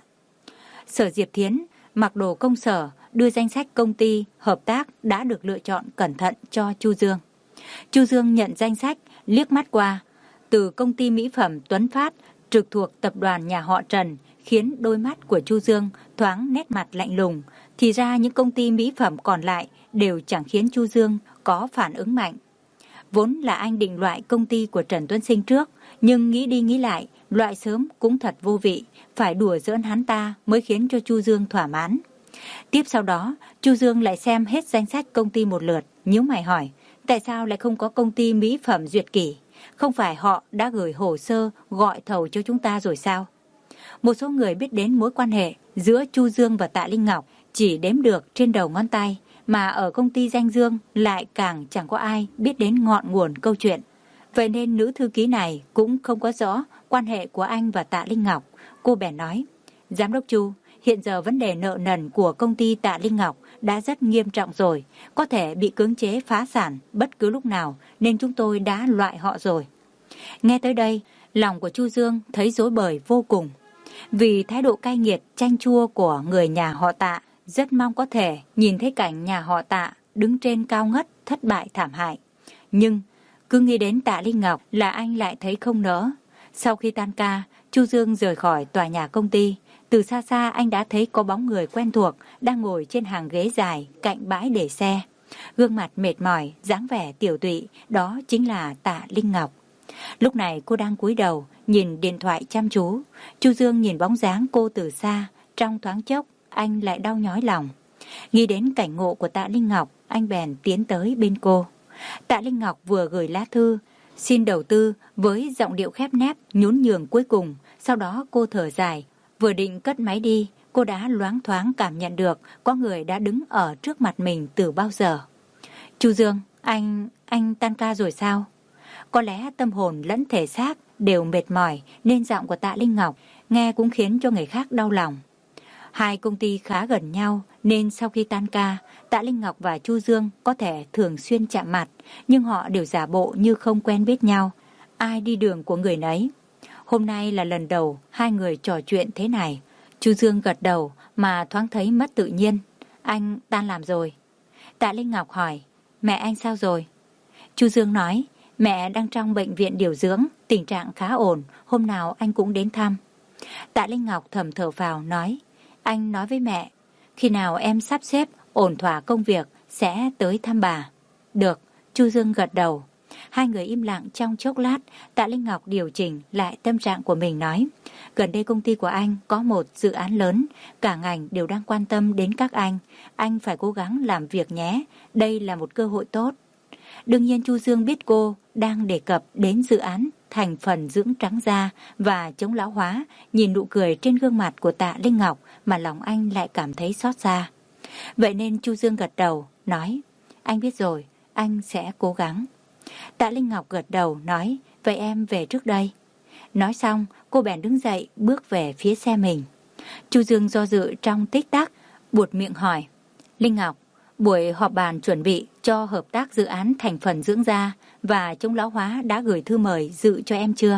Sở Diệp Thiến mặc đồ công sở, đưa danh sách công ty hợp tác đã được lựa chọn cẩn thận cho Chu Dương. Chu Dương nhận danh sách, liếc mắt qua. Từ công ty mỹ phẩm Tuấn Phát, trực thuộc tập đoàn nhà họ Trần, khiến đôi mắt của Chu Dương thoáng nét mặt lạnh lùng. Thì ra những công ty mỹ phẩm còn lại đều chẳng khiến Chu Dương có phản ứng mạnh. Vốn là anh định loại công ty của Trần Tuấn Sinh trước, nhưng nghĩ đi nghĩ lại, loại sớm cũng thật vô vị, phải đùa giỡn hắn ta mới khiến cho Chu Dương thỏa mãn. Tiếp sau đó, Chu Dương lại xem hết danh sách công ty một lượt, nhíu mày hỏi, tại sao lại không có công ty mỹ phẩm Duyệt Kỷ? Không phải họ đã gửi hồ sơ gọi thầu cho chúng ta rồi sao? Một số người biết đến mối quan hệ giữa Chu Dương và Tạ Linh Ngọc chỉ đếm được trên đầu ngón tay, mà ở công ty danh Dương lại càng chẳng có ai biết đến ngọn nguồn câu chuyện. Vậy nên nữ thư ký này cũng không có rõ quan hệ của anh và Tạ Linh Ngọc. Cô bèn nói, Giám đốc Chu, hiện giờ vấn đề nợ nần của công ty Tạ Linh Ngọc đã rất nghiêm trọng rồi, có thể bị cưỡng chế phá sản bất cứ lúc nào, nên chúng tôi đã loại họ rồi. Nghe tới đây, lòng của Chu Dương thấy rối bời vô cùng. Vì thái độ cay nghiệt, chanh chua của người nhà họ Tạ, rất mong có thể nhìn thấy cảnh nhà họ Tạ đứng trên cao ngất, thất bại thảm hại. Nhưng cứ nghĩ đến Tạ Linh Ngọc là anh lại thấy không nỡ. Sau khi tan ca, Chu Dương rời khỏi tòa nhà công ty. Từ xa xa anh đã thấy có bóng người quen thuộc đang ngồi trên hàng ghế dài cạnh bãi để xe. Gương mặt mệt mỏi, dáng vẻ tiểu tụy, đó chính là Tạ Linh Ngọc. Lúc này cô đang cúi đầu, nhìn điện thoại chăm chú. Chu Dương nhìn bóng dáng cô từ xa, trong thoáng chốc, anh lại đau nhói lòng. Nghĩ đến cảnh ngộ của Tạ Linh Ngọc, anh bèn tiến tới bên cô. Tạ Linh Ngọc vừa gửi lá thư, xin đầu tư với giọng điệu khép nép, nhún nhường cuối cùng. Sau đó cô thở dài, vừa định cất máy đi, cô đã loáng thoáng cảm nhận được có người đã đứng ở trước mặt mình từ bao giờ. Chu Dương, anh, anh tan ca rồi sao? Có lẽ tâm hồn lẫn thể xác đều mệt mỏi nên giọng của Tạ Linh Ngọc nghe cũng khiến cho người khác đau lòng. Hai công ty khá gần nhau nên sau khi tan ca, Tạ Linh Ngọc và Chu Dương có thể thường xuyên chạm mặt, nhưng họ đều giả bộ như không quen biết nhau. Ai đi đường của người nấy. Hôm nay là lần đầu hai người trò chuyện thế này. Chu Dương gật đầu mà thoáng thấy mất tự nhiên. Anh tan làm rồi. Tạ Linh Ngọc hỏi, mẹ anh sao rồi? Chu Dương nói, mẹ đang trong bệnh viện điều dưỡng, tình trạng khá ổn, hôm nào anh cũng đến thăm. Tạ Linh Ngọc thầm thở vào nói, anh nói với mẹ, khi nào em sắp xếp ổn thỏa công việc sẽ tới thăm bà. Được, Chu Dương gật đầu. Hai người im lặng trong chốc lát, Tạ Linh Ngọc điều chỉnh lại tâm trạng của mình nói, gần đây công ty của anh có một dự án lớn, cả ngành đều đang quan tâm đến các anh. Anh phải cố gắng làm việc nhé, đây là một cơ hội tốt. Đương nhiên Chu Dương biết cô đang đề cập đến dự án thành phần dưỡng trắng da và chống lão hóa, nhìn nụ cười trên gương mặt của Tạ Linh Ngọc mà lòng anh lại cảm thấy xót xa. Vậy nên Chu Dương gật đầu, nói, anh biết rồi, anh sẽ cố gắng. Tạ Linh Ngọc gật đầu, nói, vậy em về trước đây. Nói xong, cô bèn đứng dậy, bước về phía xe mình. Chu Dương do dự trong tích tắc, buột miệng hỏi, Linh Ngọc, buổi họp bàn chuẩn bị cho hợp tác dự án thành phần dưỡng da và chống lão hóa đã gửi thư mời dự cho em chưa?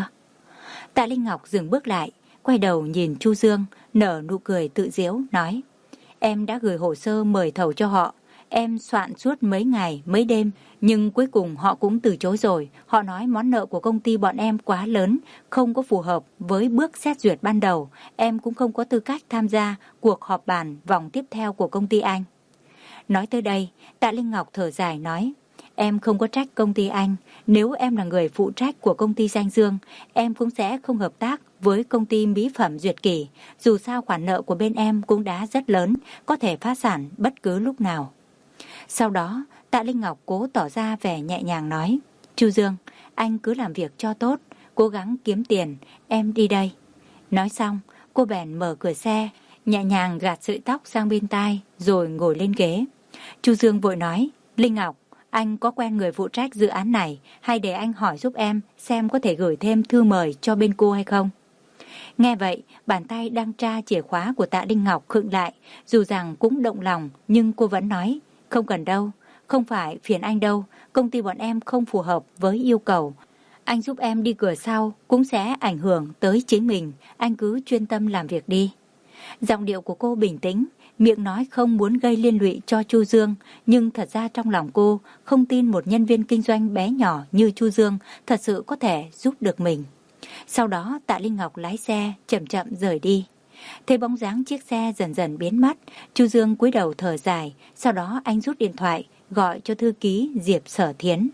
Tạ Linh Ngọc dừng bước lại, quay đầu nhìn Chu Dương, nở nụ cười tự giễu, nói, em đã gửi hồ sơ mời thầu cho họ. Em soạn suốt mấy ngày, mấy đêm, nhưng cuối cùng họ cũng từ chối rồi. Họ nói món nợ của công ty bọn em quá lớn, không có phù hợp với bước xét duyệt ban đầu. Em cũng không có tư cách tham gia cuộc họp bàn vòng tiếp theo của công ty anh. Nói tới đây, Tạ Linh Ngọc thở dài nói, em không có trách công ty anh. Nếu em là người phụ trách của công ty Danh Dương, em cũng sẽ không hợp tác với công ty mỹ phẩm Duyệt Kỳ. Dù sao khoản nợ của bên em cũng đã rất lớn, có thể phá sản bất cứ lúc nào. Sau đó, Tạ Linh Ngọc cố tỏ ra vẻ nhẹ nhàng nói, Chu Dương, anh cứ làm việc cho tốt, cố gắng kiếm tiền, em đi đây. Nói xong, cô bèn mở cửa xe, nhẹ nhàng gạt sợi tóc sang bên tai, rồi ngồi lên ghế. Chu Dương vội nói, Linh Ngọc, anh có quen người phụ trách dự án này, hay để anh hỏi giúp em xem có thể gửi thêm thư mời cho bên cô hay không? Nghe vậy, bàn tay đang tra chìa khóa của Tạ Linh Ngọc khựng lại, dù rằng cũng động lòng, nhưng cô vẫn nói, không cần đâu, không phải phiền anh đâu, công ty bọn em không phù hợp với yêu cầu. Anh giúp em đi cửa sau cũng sẽ ảnh hưởng tới chính mình, anh cứ chuyên tâm làm việc đi. Giọng điệu của cô bình tĩnh, miệng nói không muốn gây liên lụy cho Chu Dương, nhưng thật ra trong lòng cô không tin một nhân viên kinh doanh bé nhỏ như Chu Dương thật sự có thể giúp được mình. Sau đó Tạ Linh Ngọc lái xe chậm chậm rời đi. Thấy bóng dáng chiếc xe dần dần biến mất, Chu Dương cúi đầu thở dài, sau đó anh rút điện thoại gọi cho thư ký Diệp Sở Thiến.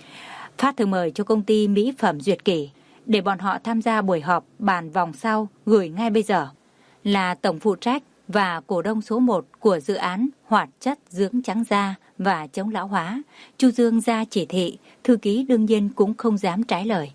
Phát thư mời cho công ty mỹ phẩm Duyệt Kỳ để bọn họ tham gia buổi họp bàn vòng sau, gửi ngay bây giờ. Là tổng phụ trách và cổ đông số một của dự án hoạt chất dưỡng trắng da và chống lão hóa, Chu Dương ra chỉ thị, thư ký đương nhiên cũng không dám trái lời.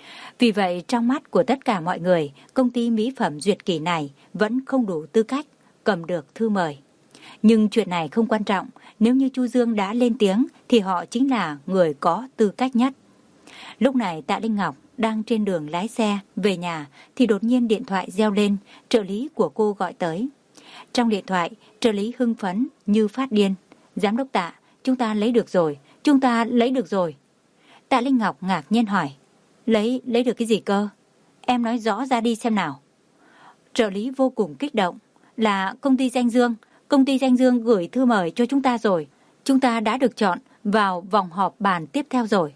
Vì vậy, trong mắt của tất cả mọi người, công ty mỹ phẩm Duyệt Kỳ này vẫn không đủ tư cách cầm được thư mời. Nhưng chuyện này không quan trọng, nếu như Chu Dương đã lên tiếng thì họ chính là người có tư cách nhất. Lúc này Tạ Linh Ngọc đang trên đường lái xe về nhà thì đột nhiên điện thoại reo lên, trợ lý của cô gọi tới. Trong điện thoại, trợ lý hưng phấn như phát điên. Giám đốc Tạ, chúng ta lấy được rồi, chúng ta lấy được rồi. Tạ Linh Ngọc ngạc nhiên hỏi, lấy, lấy được cái gì cơ? Em nói rõ ra đi xem nào. Trợ lý vô cùng kích động, là công ty Danh Dương, công ty Danh Dương gửi thư mời cho chúng ta rồi. Chúng ta đã được chọn vào vòng họp bàn tiếp theo rồi.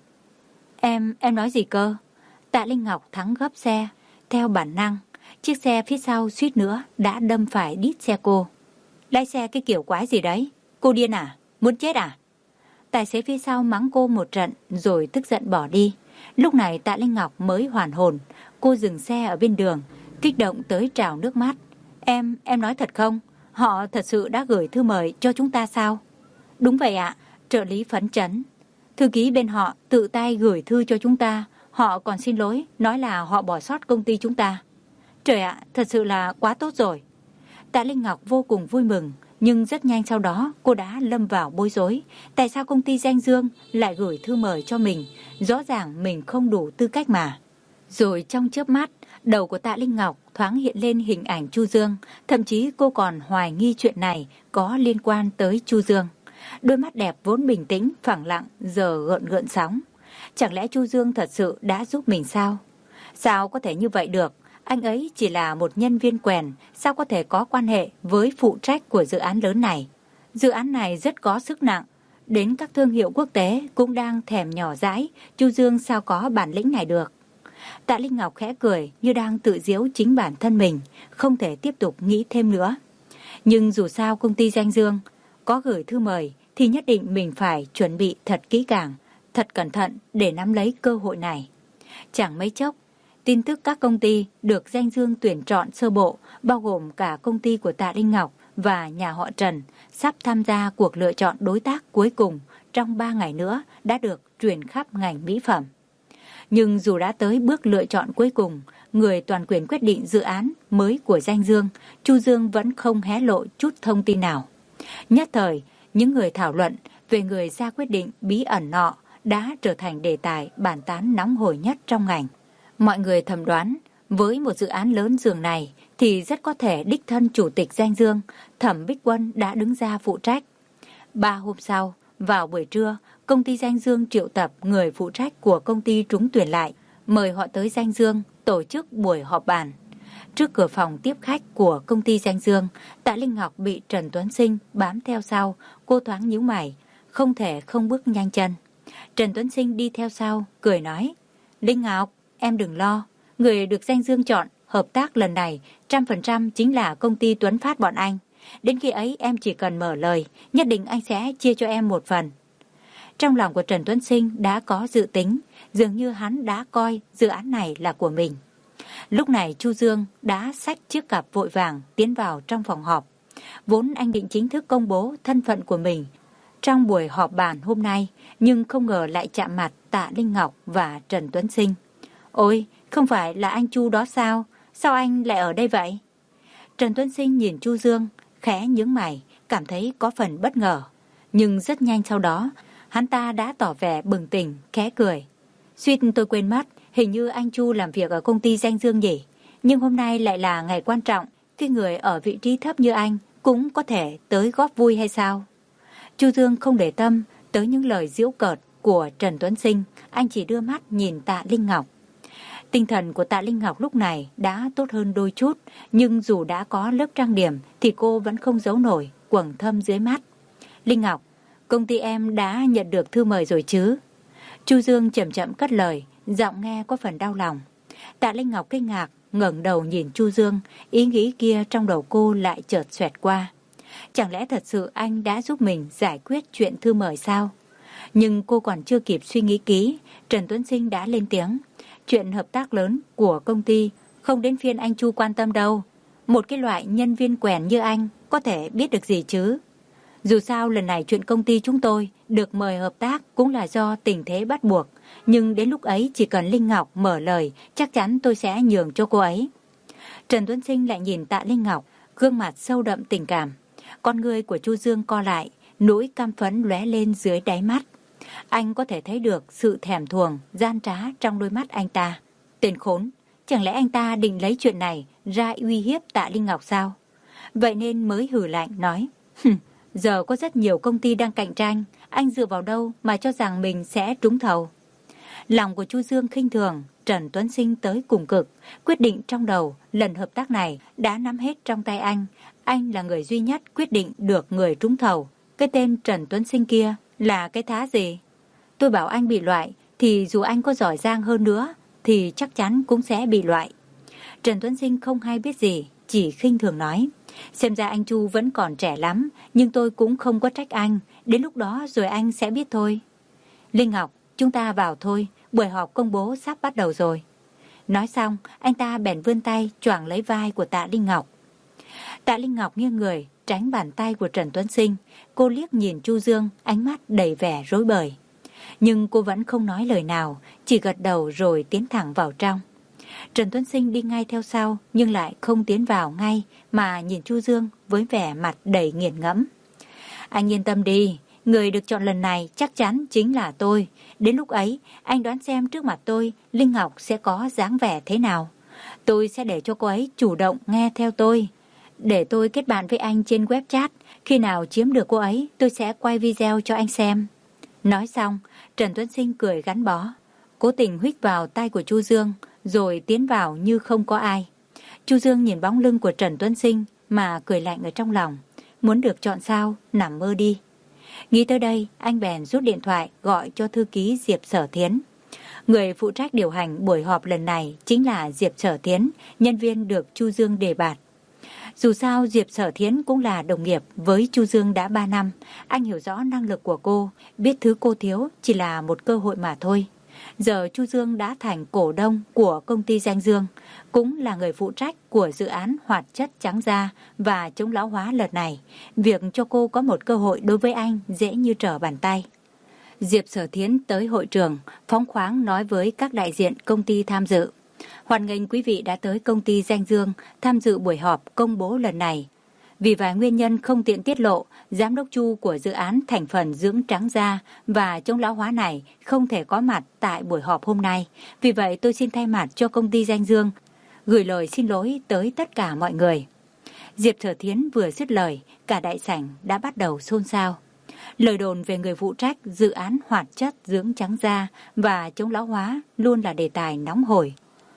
Em, em nói gì cơ? Tạ Linh Ngọc thắng gấp xe, theo bản năng, chiếc xe phía sau suýt nữa đã đâm phải đít xe cô. Lái xe cái kiểu quái gì đấy? Cô điên à? Muốn chết à? Tài xế phía sau mắng cô một trận rồi tức giận bỏ đi. Lúc này Tạ Linh Ngọc mới hoàn hồn. Cô dừng xe ở bên đường, kích động tới trào nước mắt. Em, em nói thật không? Họ thật sự đã gửi thư mời cho chúng ta sao? Đúng vậy ạ, trợ lý phấn chấn. Thư ký bên họ tự tay gửi thư cho chúng ta. Họ còn xin lỗi, nói là họ bỏ sót công ty chúng ta. Trời ạ, thật sự là quá tốt rồi. Tạ Linh Ngọc vô cùng vui mừng, nhưng rất nhanh sau đó cô đã lâm vào bối rối. Tại sao công ty Danh Dương lại gửi thư mời cho mình? Rõ ràng mình không đủ tư cách mà. Rồi trong chớp mắt, đầu của Tạ Linh Ngọc thoáng hiện lên hình ảnh Chu Dương. Thậm chí cô còn hoài nghi chuyện này có liên quan tới Chu Dương. Đôi mắt đẹp vốn bình tĩnh, phẳng lặng, giờ gợn gợn sóng. Chẳng lẽ Chu Dương thật sự đã giúp mình sao? Sao có thể như vậy được? Anh ấy chỉ là một nhân viên quèn, sao có thể có quan hệ với phụ trách của dự án lớn này? Dự án này rất có sức nặng, đến các thương hiệu quốc tế cũng đang thèm nhỏ dãi, Chu Dương sao có bản lĩnh này được? Tạ Linh Ngọc khẽ cười như đang tự giễu chính bản thân mình, không thể tiếp tục nghĩ thêm nữa. Nhưng dù sao công ty Danh Dương có gửi thư mời thì nhất định mình phải chuẩn bị thật kỹ càng, thật cẩn thận để nắm lấy cơ hội này. Chẳng mấy chốc, tin tức các công ty được Danh Dương tuyển chọn sơ bộ, bao gồm cả công ty của Tạ Linh Ngọc và nhà họ Trần, sắp tham gia cuộc lựa chọn đối tác cuối cùng trong ba ngày nữa đã được truyền khắp ngành mỹ phẩm. Nhưng dù đã tới bước lựa chọn cuối cùng, người toàn quyền quyết định dự án mới của Danh Dương, Chu Dương vẫn không hé lộ chút thông tin nào. Nhất thời, những người thảo luận về người ra quyết định bí ẩn nọ đã trở thành đề tài bàn tán nóng hổi nhất trong ngành. Mọi người thầm đoán, với một dự án lớn dường này thì rất có thể đích thân chủ tịch Danh Dương, Thẩm Bích Quân đã đứng ra phụ trách. Ba hôm sau, vào buổi trưa, công ty Danh Dương triệu tập người phụ trách của công ty trúng tuyển lại, mời họ tới Danh Dương tổ chức buổi họp bàn. Trước cửa phòng tiếp khách của công ty Danh Dương, Tạ Linh Ngọc bị Trần Tuấn Sinh bám theo sau, cô thoáng nhíu mày, không thể không bước nhanh chân. Trần Tuấn Sinh đi theo sau, cười nói, Linh Ngọc, em đừng lo, người được Danh Dương chọn hợp tác lần này trăm phần trăm chính là công ty Tuấn Phát bọn anh. Đến khi ấy em chỉ cần mở lời, nhất định anh sẽ chia cho em một phần. Trong lòng của Trần Tuấn Sinh đã có dự tính, dường như hắn đã coi dự án này là của mình. Lúc này Chu Dương đã xách chiếc cặp vội vàng tiến vào trong phòng họp. Vốn anh định chính thức công bố thân phận của mình trong buổi họp bàn hôm nay, nhưng không ngờ lại chạm mặt Tạ Linh Ngọc và Trần Tuấn Sinh. Ôi, không phải là anh Chu đó sao? Sao anh lại ở đây vậy? Trần Tuấn Sinh nhìn Chu Dương, khẽ nhướng mày, cảm thấy có phần bất ngờ. Nhưng rất nhanh sau đó, hắn ta đã tỏ vẻ bừng tỉnh, khẽ cười. Suýt tôi quên mất, hình như anh Chu làm việc ở công ty Danh Dương nhỉ? Nhưng hôm nay lại là ngày quan trọng, cái người ở vị trí thấp như anh cũng có thể tới góp vui hay sao? Chu Dương không để tâm tới những lời giễu cợt của Trần Tuấn Sinh, anh chỉ đưa mắt nhìn Tạ Linh Ngọc. Tinh thần của Tạ Linh Ngọc lúc này đã tốt hơn đôi chút, nhưng dù đã có lớp trang điểm thì cô vẫn không giấu nổi quầng thâm dưới mắt. Linh Ngọc, công ty em đã nhận được thư mời rồi chứ? Chu Dương chậm chậm cất lời, giọng nghe có phần đau lòng. Tạ Linh Ngọc kinh ngạc, ngẩng đầu nhìn Chu Dương, ý nghĩ kia trong đầu cô lại chợt xoẹt qua. Chẳng lẽ thật sự anh đã giúp mình giải quyết chuyện thư mời sao? Nhưng cô còn chưa kịp suy nghĩ kỹ, Trần Tuấn Sinh đã lên tiếng. Chuyện hợp tác lớn của công ty không đến phiên anh Chu quan tâm đâu. Một cái loại nhân viên quèn như anh có thể biết được gì chứ? Dù sao lần này chuyện công ty chúng tôi được mời hợp tác cũng là do tình thế bắt buộc. Nhưng đến lúc ấy chỉ cần Linh Ngọc mở lời, chắc chắn tôi sẽ nhường cho cô ấy. Trần Tuấn Sinh lại nhìn Tạ Linh Ngọc, gương mặt sâu đậm tình cảm. Con người của Chu Dương co lại, nỗi căm phẫn lóe lên dưới đáy mắt. Anh có thể thấy được sự thèm thuồng, gian trá trong đôi mắt anh ta. Tên khốn, chẳng lẽ anh ta định lấy chuyện này ra uy hiếp Tạ Linh Ngọc sao? Vậy nên mới hừ lạnh nói, giờ có rất nhiều công ty đang cạnh tranh, anh dựa vào đâu mà cho rằng mình sẽ trúng thầu? Lòng của Chu Dương khinh thường, Trần Tuấn Sinh tới cùng cực, quyết định trong đầu lần hợp tác này đã nắm hết trong tay anh. Anh là người duy nhất quyết định được người trúng thầu. Cái tên Trần Tuấn Sinh kia là cái thá gì? Tôi bảo anh bị loại thì dù anh có giỏi giang hơn nữa thì chắc chắn cũng sẽ bị loại. Trần Tuấn Sinh không hay biết gì, chỉ khinh thường nói. Xem ra anh Chu vẫn còn trẻ lắm, nhưng tôi cũng không có trách anh. Đến lúc đó rồi anh sẽ biết thôi. Linh Ngọc, chúng ta vào thôi, buổi họp công bố sắp bắt đầu rồi. Nói xong, anh ta bèn vươn tay choàng lấy vai của Tạ Linh Ngọc. Tạ Linh Ngọc nghiêng người, tránh bàn tay của Trần Tuấn Sinh. Cô liếc nhìn Chu Dương, ánh mắt đầy vẻ rối bời. Nhưng cô vẫn không nói lời nào, chỉ gật đầu rồi tiến thẳng vào trong. Trần Tuấn Sinh đi ngay theo sau, nhưng lại không tiến vào ngay, mà nhìn Chu Dương với vẻ mặt đầy nghiền ngẫm. Anh yên tâm đi, người được chọn lần này chắc chắn chính là tôi. Đến lúc ấy, anh đoán xem trước mặt tôi, Linh Ngọc sẽ có dáng vẻ thế nào. Tôi sẽ để cho cô ấy chủ động nghe theo tôi. Để tôi kết bạn với anh trên web chat. Khi nào chiếm được cô ấy, tôi sẽ quay video cho anh xem. Nói xong, Trần Tuấn Sinh cười gắn bó, cố tình huých vào tay của Chu Dương, rồi tiến vào như không có ai. Chu Dương nhìn bóng lưng của Trần Tuấn Sinh mà cười lạnh ở trong lòng. Muốn được chọn sao, nằm mơ đi. Nghĩ tới đây, anh bèn rút điện thoại gọi cho thư ký Diệp Sở Thiến. Người phụ trách điều hành buổi họp lần này chính là Diệp Sở Thiến, nhân viên được Chu Dương đề bạt. Dù sao Diệp Sở Thiến cũng là đồng nghiệp với Chu Dương đã ba năm. Anh hiểu rõ năng lực của cô, biết thứ cô thiếu chỉ là một cơ hội mà thôi. Giờ Chu Dương đã thành cổ đông của công ty Danh Dương, cũng là người phụ trách của dự án hoạt chất trắng da và chống lão hóa lần này. Việc cho cô có một cơ hội đối với anh dễ như trở bàn tay. Diệp Sở Thiến tới hội trường, phóng khoáng nói với các đại diện công ty tham dự. Hoan nghênh quý vị đã tới công ty Danh Dương tham dự buổi họp công bố lần này. Vì vài nguyên nhân không tiện tiết lộ, giám đốc Chu của dự án thành phần dưỡng trắng da và chống lão hóa này không thể có mặt tại buổi họp hôm nay. Vì vậy tôi xin thay mặt cho công ty Danh Dương gửi lời xin lỗi tới tất cả mọi người. Diệp Sở Thiến vừa dứt lời, cả đại sảnh đã bắt đầu xôn xao. Lời đồn về người phụ trách dự án hoạt chất dưỡng trắng da và chống lão hóa luôn là đề tài nóng hổi.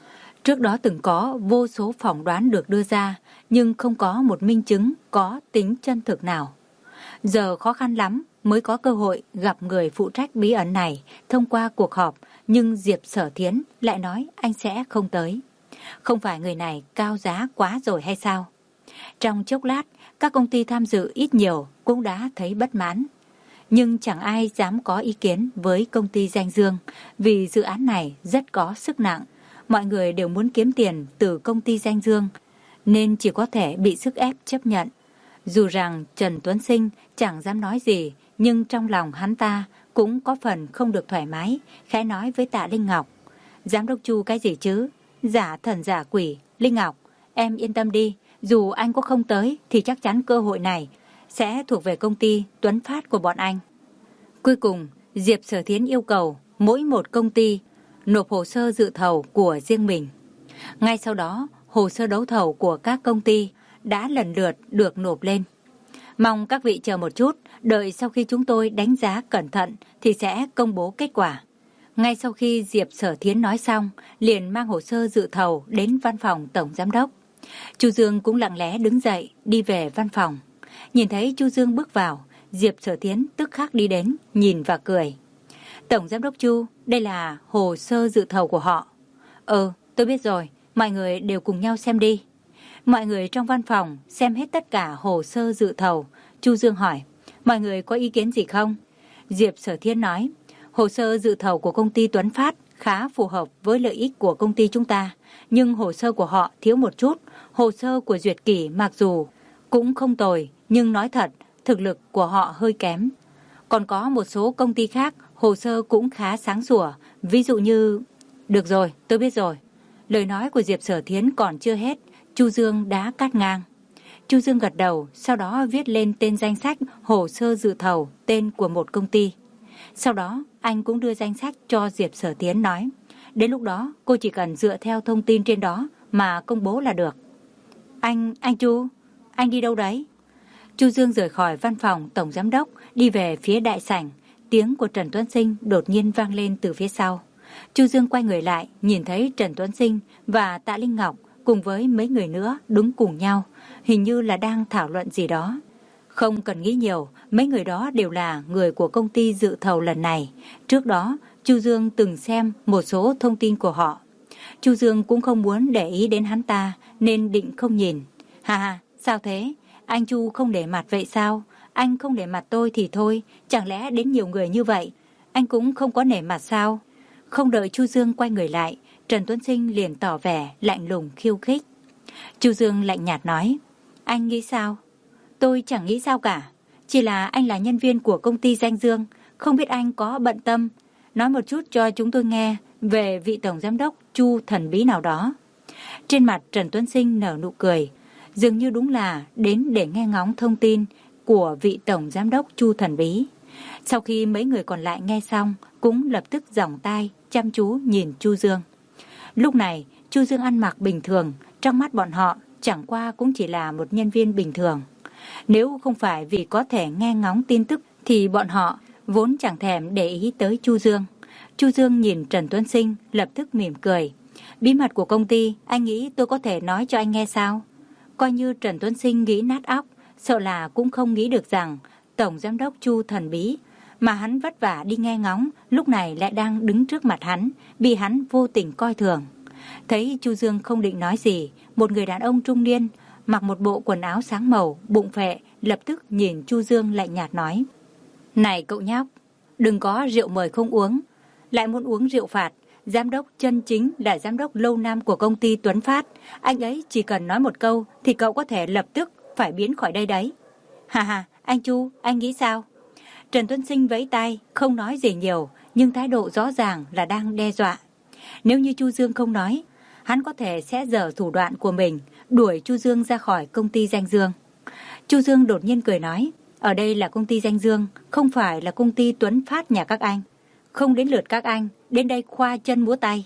Trước đó từng có vô số phỏng đoán được đưa ra, nhưng không có một minh chứng có tính chân thực nào. Giờ khó khăn lắm mới có cơ hội gặp người phụ trách bí ẩn này thông qua cuộc họp, nhưng Diệp Sở Thiến lại nói anh sẽ không tới. Không phải người này cao giá quá rồi hay sao? Trong chốc lát, các công ty tham dự ít nhiều cũng đã thấy bất mãn. Nhưng chẳng ai dám có ý kiến với công ty Danh Dương, vì dự án này rất có sức nặng. Mọi người đều muốn kiếm tiền từ công ty Danh Dương, nên chỉ có thể bị sức ép chấp nhận. Dù rằng Trần Tuấn Sinh chẳng dám nói gì, nhưng trong lòng hắn ta cũng có phần không được thoải mái, khẽ nói với Tạ Linh Ngọc. Giám đốc Chu cái gì chứ? Giả thần giả quỷ, Linh Ngọc, em yên tâm đi, dù anh có không tới thì chắc chắn cơ hội này sẽ thuộc về công ty Tuấn Phát của bọn anh. Cuối cùng, Diệp Sở Thiến yêu cầu mỗi một công ty nộp hồ sơ dự thầu của riêng mình. Ngay sau đó, hồ sơ đấu thầu của các công ty đã lần lượt được nộp lên. Mong các vị chờ một chút, đợi sau khi chúng tôi đánh giá cẩn thận thì sẽ công bố kết quả. Ngay sau khi Diệp Sở Thiến nói xong, liền mang hồ sơ dự thầu đến văn phòng Tổng Giám đốc. Chu Dương cũng lặng lẽ đứng dậy, đi về văn phòng. Nhìn thấy Chu Dương bước vào, Diệp Sở Thiến tức khắc đi đến, nhìn và cười. Tổng Giám đốc Chu, đây là hồ sơ dự thầu của họ. Ừ, tôi biết rồi, mọi người đều cùng nhau xem đi. Mọi người trong văn phòng xem hết tất cả hồ sơ dự thầu. Chu Dương hỏi, mọi người có ý kiến gì không? Diệp Sở Thiến nói, hồ sơ dự thầu của công ty Tuấn Phát khá phù hợp với lợi ích của công ty chúng ta, nhưng hồ sơ của họ thiếu một chút. Hồ sơ của Duyệt Kỷ mặc dù cũng không tồi, nhưng nói thật, thực lực của họ hơi kém. Còn có một số công ty khác, hồ sơ cũng khá sáng sủa, ví dụ như... Được rồi, tôi biết rồi. Lời nói của Diệp Sở Thiến còn chưa hết, Chu Dương đã cắt ngang. Chu Dương gật đầu, sau đó viết lên tên danh sách hồ sơ dự thầu, tên của một công ty. Sau đó, anh cũng đưa danh sách cho Diệp Sở Thiến nói, đến lúc đó cô chỉ cần dựa theo thông tin trên đó mà công bố là được. Anh, anh Chu, anh đi đâu đấy? Chu Dương rời khỏi văn phòng Tổng Giám đốc, đi về phía đại sảnh. Tiếng của Trần Tuấn Sinh đột nhiên vang lên từ phía sau. Chu Dương quay người lại, nhìn thấy Trần Tuấn Sinh và Tạ Linh Ngọc cùng với mấy người nữa đứng cùng nhau, hình như là đang thảo luận gì đó. Không cần nghĩ nhiều, mấy người đó đều là người của công ty dự thầu lần này. Trước đó, Chu Dương từng xem một số thông tin của họ. Chu Dương cũng không muốn để ý đến hắn ta, nên định không nhìn. Hà hà, sao thế? Anh Chu không để mặt vậy sao? Anh không để mặt tôi thì thôi, chẳng lẽ đến nhiều người như vậy, anh cũng không có nể mặt sao? Không đợi Chu Dương quay người lại, Trần Tuấn Sinh liền tỏ vẻ lạnh lùng khiêu khích. Chu Dương lạnh nhạt nói, anh nghĩ sao? Tôi chẳng nghĩ sao cả, chỉ là anh là nhân viên của công ty Danh Dương, không biết anh có bận tâm, nói một chút cho chúng tôi nghe về vị tổng giám đốc Chu thần bí nào đó. Trên mặt Trần Tuấn Sinh nở nụ cười, dường như đúng là đến để nghe ngóng thông tin của vị tổng giám đốc Chu thần bí. Sau khi mấy người còn lại nghe xong, cũng lập tức giỏng tai, chăm chú nhìn Chu Dương. Lúc này, Chu Dương ăn mặc bình thường, trong mắt bọn họ chẳng qua cũng chỉ là một nhân viên bình thường. Nếu không phải vì có thể nghe ngóng tin tức thì bọn họ vốn chẳng thèm để ý tới Chu Dương. Chu Dương nhìn Trần Tuấn Sinh, lập tức mỉm cười. Bí mật của công ty, anh nghĩ tôi có thể nói cho anh nghe sao? Coi như Trần Tuấn Sinh nghĩ nát óc, sợ là cũng không nghĩ được rằng tổng giám đốc Chu thần bí mà hắn vất vả đi nghe ngóng, lúc này lại đang đứng trước mặt hắn, bị hắn vô tình coi thường. Thấy Chu Dương không định nói gì, một người đàn ông trung niên mặc một bộ quần áo sáng màu, bụng phệ, lập tức nhìn Chu Dương lạnh nhạt nói, này cậu nhóc, đừng có rượu mời không uống, lại muốn uống rượu phạt. Giám đốc chân chính là giám đốc lâu năm của công ty Tuấn Phát, anh ấy chỉ cần nói một câu thì cậu có thể lập tức phải biến khỏi đây đấy. Hà hà, anh Chu, anh nghĩ sao? Trần Tuấn Sinh vẫy tay, không nói gì nhiều, nhưng thái độ rõ ràng là đang đe dọa. Nếu như Chu Dương không nói, hắn có thể sẽ dở thủ đoạn của mình, đuổi Chu Dương ra khỏi công ty Danh Dương. Chu Dương đột nhiên cười nói, ở đây là công ty Danh Dương, không phải là công ty Tuấn Phát nhà các anh. Không đến lượt các anh, đến đây khoa chân múa tay.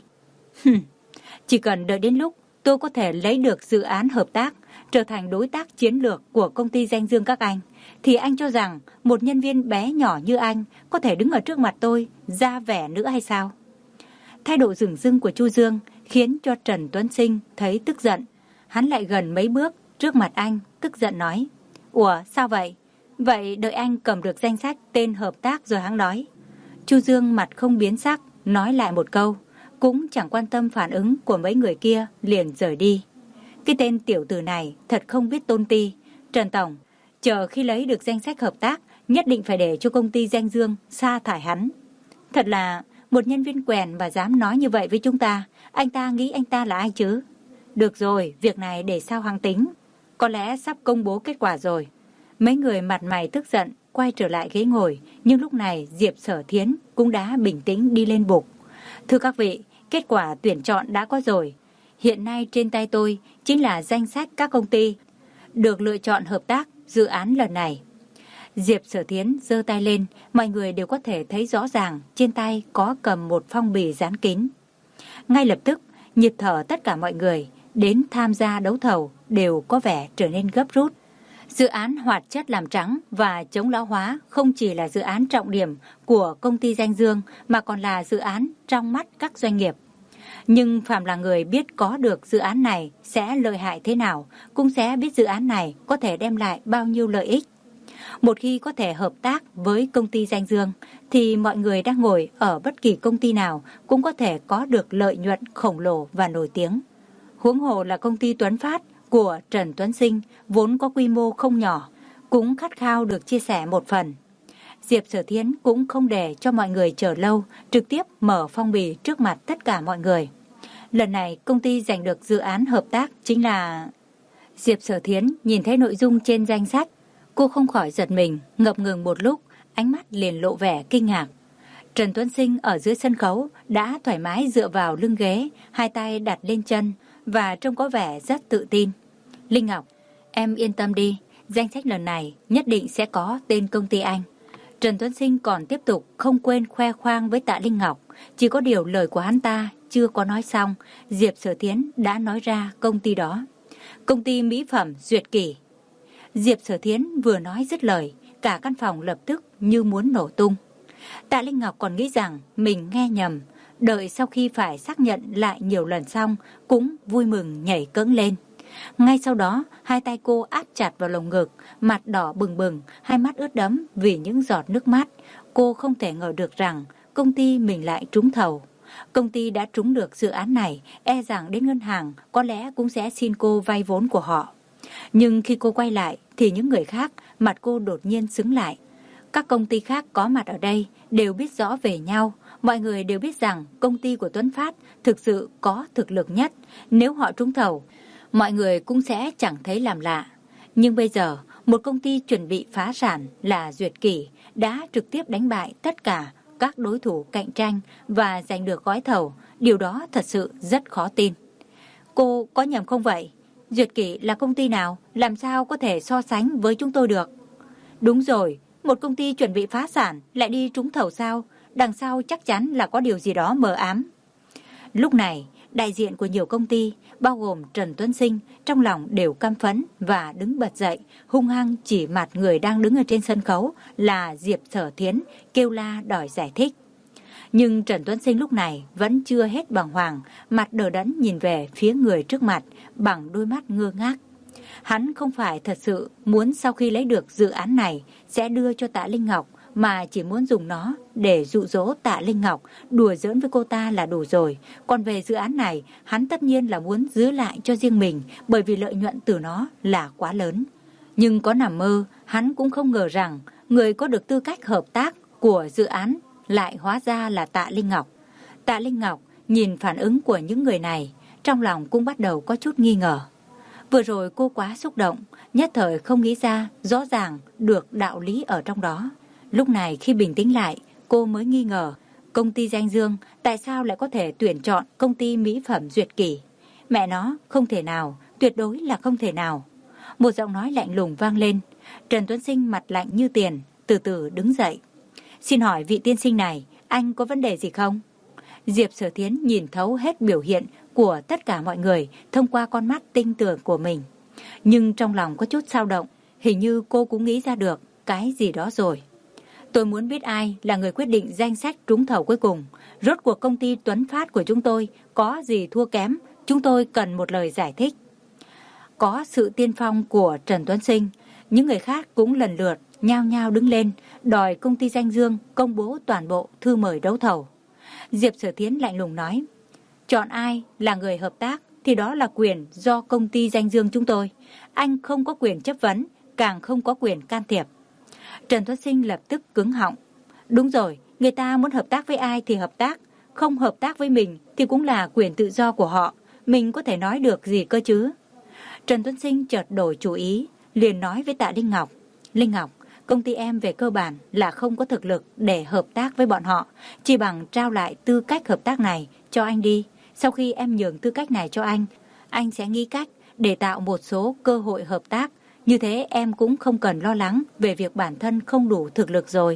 Chỉ cần đợi đến lúc tôi có thể lấy được dự án hợp tác, trở thành đối tác chiến lược của công ty Danh Dương các anh, thì anh cho rằng một nhân viên bé nhỏ như anh có thể đứng ở trước mặt tôi ra vẻ nữa hay sao? Thái độ dửng dưng của Chu Dương khiến cho Trần Tuấn Sinh thấy tức giận. Hắn lại gần mấy bước trước mặt anh, tức giận nói: Ủa sao vậy? Vậy đợi anh cầm được danh sách tên hợp tác rồi hắn nói. Chu Dương mặt không biến sắc, nói lại một câu, cũng chẳng quan tâm phản ứng của mấy người kia, liền rời đi. Cái tên tiểu tử này thật không biết tôn ti. Trần Tổng, chờ khi lấy được danh sách hợp tác, nhất định phải để cho công ty Danh Dương sa thải hắn. Thật là một nhân viên quèn mà dám nói như vậy với chúng ta, anh ta nghĩ anh ta là ai chứ? Được rồi, việc này để sau hắn tính. Có lẽ sắp công bố kết quả rồi. Mấy người mặt mày tức giận quay trở lại ghế ngồi, nhưng lúc này Diệp Sở Thiến cũng đã bình tĩnh đi lên bục. Thưa các vị, kết quả tuyển chọn đã có rồi. Hiện nay trên tay tôi chính là danh sách các công ty được lựa chọn hợp tác dự án lần này. Diệp Sở Thiến giơ tay lên, mọi người đều có thể thấy rõ ràng trên tay có cầm một phong bì dán kín. Ngay lập tức, nhịp thở tất cả mọi người đến tham gia đấu thầu đều có vẻ trở nên gấp rút. Dự án hoạt chất làm trắng và chống lão hóa không chỉ là dự án trọng điểm của công ty Danh Dương mà còn là dự án trong mắt các doanh nghiệp. Nhưng phàm là người biết có được dự án này sẽ lợi hại thế nào, cũng sẽ biết dự án này có thể đem lại bao nhiêu lợi ích. Một khi có thể hợp tác với công ty Danh Dương, thì mọi người đang ngồi ở bất kỳ công ty nào cũng có thể có được lợi nhuận khổng lồ và nổi tiếng. Huống hồ là công ty Tuấn Phát của Trần Tuấn Sinh vốn có quy mô không nhỏ, cũng khát khao được chia sẻ một phần. Diệp Sở Thiến cũng không để cho mọi người chờ lâu, trực tiếp mở phong bì trước mặt tất cả mọi người. Lần này công ty giành được dự án hợp tác chính là... Diệp Sở Thiến nhìn thấy nội dung trên danh sách, cô không khỏi giật mình, ngập ngừng một lúc, ánh mắt liền lộ vẻ kinh ngạc. Trần Tuấn Sinh ở dưới sân khấu đã thoải mái dựa vào lưng ghế, hai tay đặt lên chân và trông có vẻ rất tự tin. Linh Ngọc, em yên tâm đi, danh sách lần này nhất định sẽ có tên công ty anh. Trần Tuấn Sinh còn tiếp tục không quên khoe khoang với Tạ Linh Ngọc, chỉ có điều lời của hắn ta chưa có nói xong, Diệp Sở Thiến đã nói ra công ty đó. Công ty mỹ phẩm Duyệt Kỷ. Diệp Sở Thiến vừa nói dứt lời, cả căn phòng lập tức như muốn nổ tung. Tạ Linh Ngọc còn nghĩ rằng mình nghe nhầm, đợi sau khi phải xác nhận lại nhiều lần xong, cũng vui mừng nhảy cẫng lên. Ngay sau đó, hai tay cô áp chặt vào lồng ngực, mặt đỏ bừng bừng, hai mắt ướt đẫm vì những giọt nước mắt. Cô không thể ngờ được rằng công ty mình lại trúng thầu. Công ty đã trúng được dự án này, e rằng đến ngân hàng có lẽ cũng sẽ xin cô vay vốn của họ. Nhưng khi cô quay lại thì những người khác, mặt cô đột nhiên sững lại. Các công ty khác có mặt ở đây đều biết rõ về nhau. Mọi người đều biết rằng công ty của Tuấn Phát thực sự có thực lực nhất. Nếu họ trúng thầu, mọi người cũng sẽ chẳng thấy làm lạ. Nhưng bây giờ, một công ty chuẩn bị phá sản là Duyệt Kỷ đã trực tiếp đánh bại tất cả các đối thủ cạnh tranh và giành được gói thầu. Điều đó thật sự rất khó tin. Cô có nhầm không vậy? Duyệt Kỷ là công ty nào? Làm sao có thể so sánh với chúng tôi được? Đúng rồi, một công ty chuẩn bị phá sản lại đi trúng thầu sao? Đằng sau chắc chắn là có điều gì đó mờ ám. Lúc này, đại diện của nhiều công ty, bao gồm Trần Tuấn Sinh, trong lòng đều căm phẫn và đứng bật dậy, hung hăng chỉ mặt người đang đứng ở trên sân khấu là Diệp Sở Thiến, kêu la đòi giải thích. Nhưng Trần Tuấn Sinh lúc này vẫn chưa hết bàng hoàng, mặt đờ đẫn nhìn về phía người trước mặt bằng đôi mắt ngơ ngác. Hắn không phải thật sự muốn sau khi lấy được dự án này sẽ đưa cho Tạ Linh Ngọc, mà chỉ muốn dùng nó để dụ dỗ Tạ Linh Ngọc, đùa giỡn với cô ta là đủ rồi. Còn về dự án này, hắn tất nhiên là muốn giữ lại cho riêng mình, bởi vì lợi nhuận từ nó là quá lớn. Nhưng có nằm mơ, hắn cũng không ngờ rằng người có được tư cách hợp tác của dự án lại hóa ra là Tạ Linh Ngọc. Tạ Linh Ngọc nhìn phản ứng của những người này, trong lòng cũng bắt đầu có chút nghi ngờ. Vừa rồi cô quá xúc động, nhất thời không nghĩ ra rõ ràng được đạo lý ở trong đó. Lúc này khi bình tĩnh lại, cô mới nghi ngờ công ty Danh Dương tại sao lại có thể tuyển chọn công ty mỹ phẩm Duyệt Kỷ. Mẹ nó, không thể nào, tuyệt đối là không thể nào. Một giọng nói lạnh lùng vang lên. Trần Tuấn Sinh mặt lạnh như tiền, từ từ đứng dậy. Xin hỏi vị tiên sinh này, anh có vấn đề gì không? Diệp Sở Thiến nhìn thấu hết biểu hiện của tất cả mọi người thông qua con mắt tinh tường của mình. Nhưng trong lòng có chút dao động, hình như cô cũng nghĩ ra được cái gì đó rồi. Tôi muốn biết ai là người quyết định danh sách trúng thầu cuối cùng. Rốt cuộc công ty Tuấn Phát của chúng tôi có gì thua kém, chúng tôi cần một lời giải thích. Có sự tiên phong của Trần Tuấn Sinh, những người khác cũng lần lượt nhao nhao đứng lên, đòi công ty Danh Dương công bố toàn bộ thư mời đấu thầu. Diệp Sở Thiến lạnh lùng nói, chọn ai là người hợp tác thì đó là quyền do công ty Danh Dương chúng tôi. Anh không có quyền chấp vấn, càng không có quyền can thiệp. Trần Tuấn Sinh lập tức cứng họng. Đúng rồi, người ta muốn hợp tác với ai thì hợp tác, không hợp tác với mình thì cũng là quyền tự do của họ. Mình có thể nói được gì cơ chứ? Trần Tuấn Sinh chợt đổi chủ ý, liền nói với Tạ Linh Ngọc. Linh Ngọc, công ty em về cơ bản là không có thực lực để hợp tác với bọn họ. Chỉ bằng trao lại tư cách hợp tác này cho anh đi. Sau khi em nhường tư cách này cho anh, anh sẽ nghĩ cách để tạo một số cơ hội hợp tác. Như thế em cũng không cần lo lắng về việc bản thân không đủ thực lực rồi.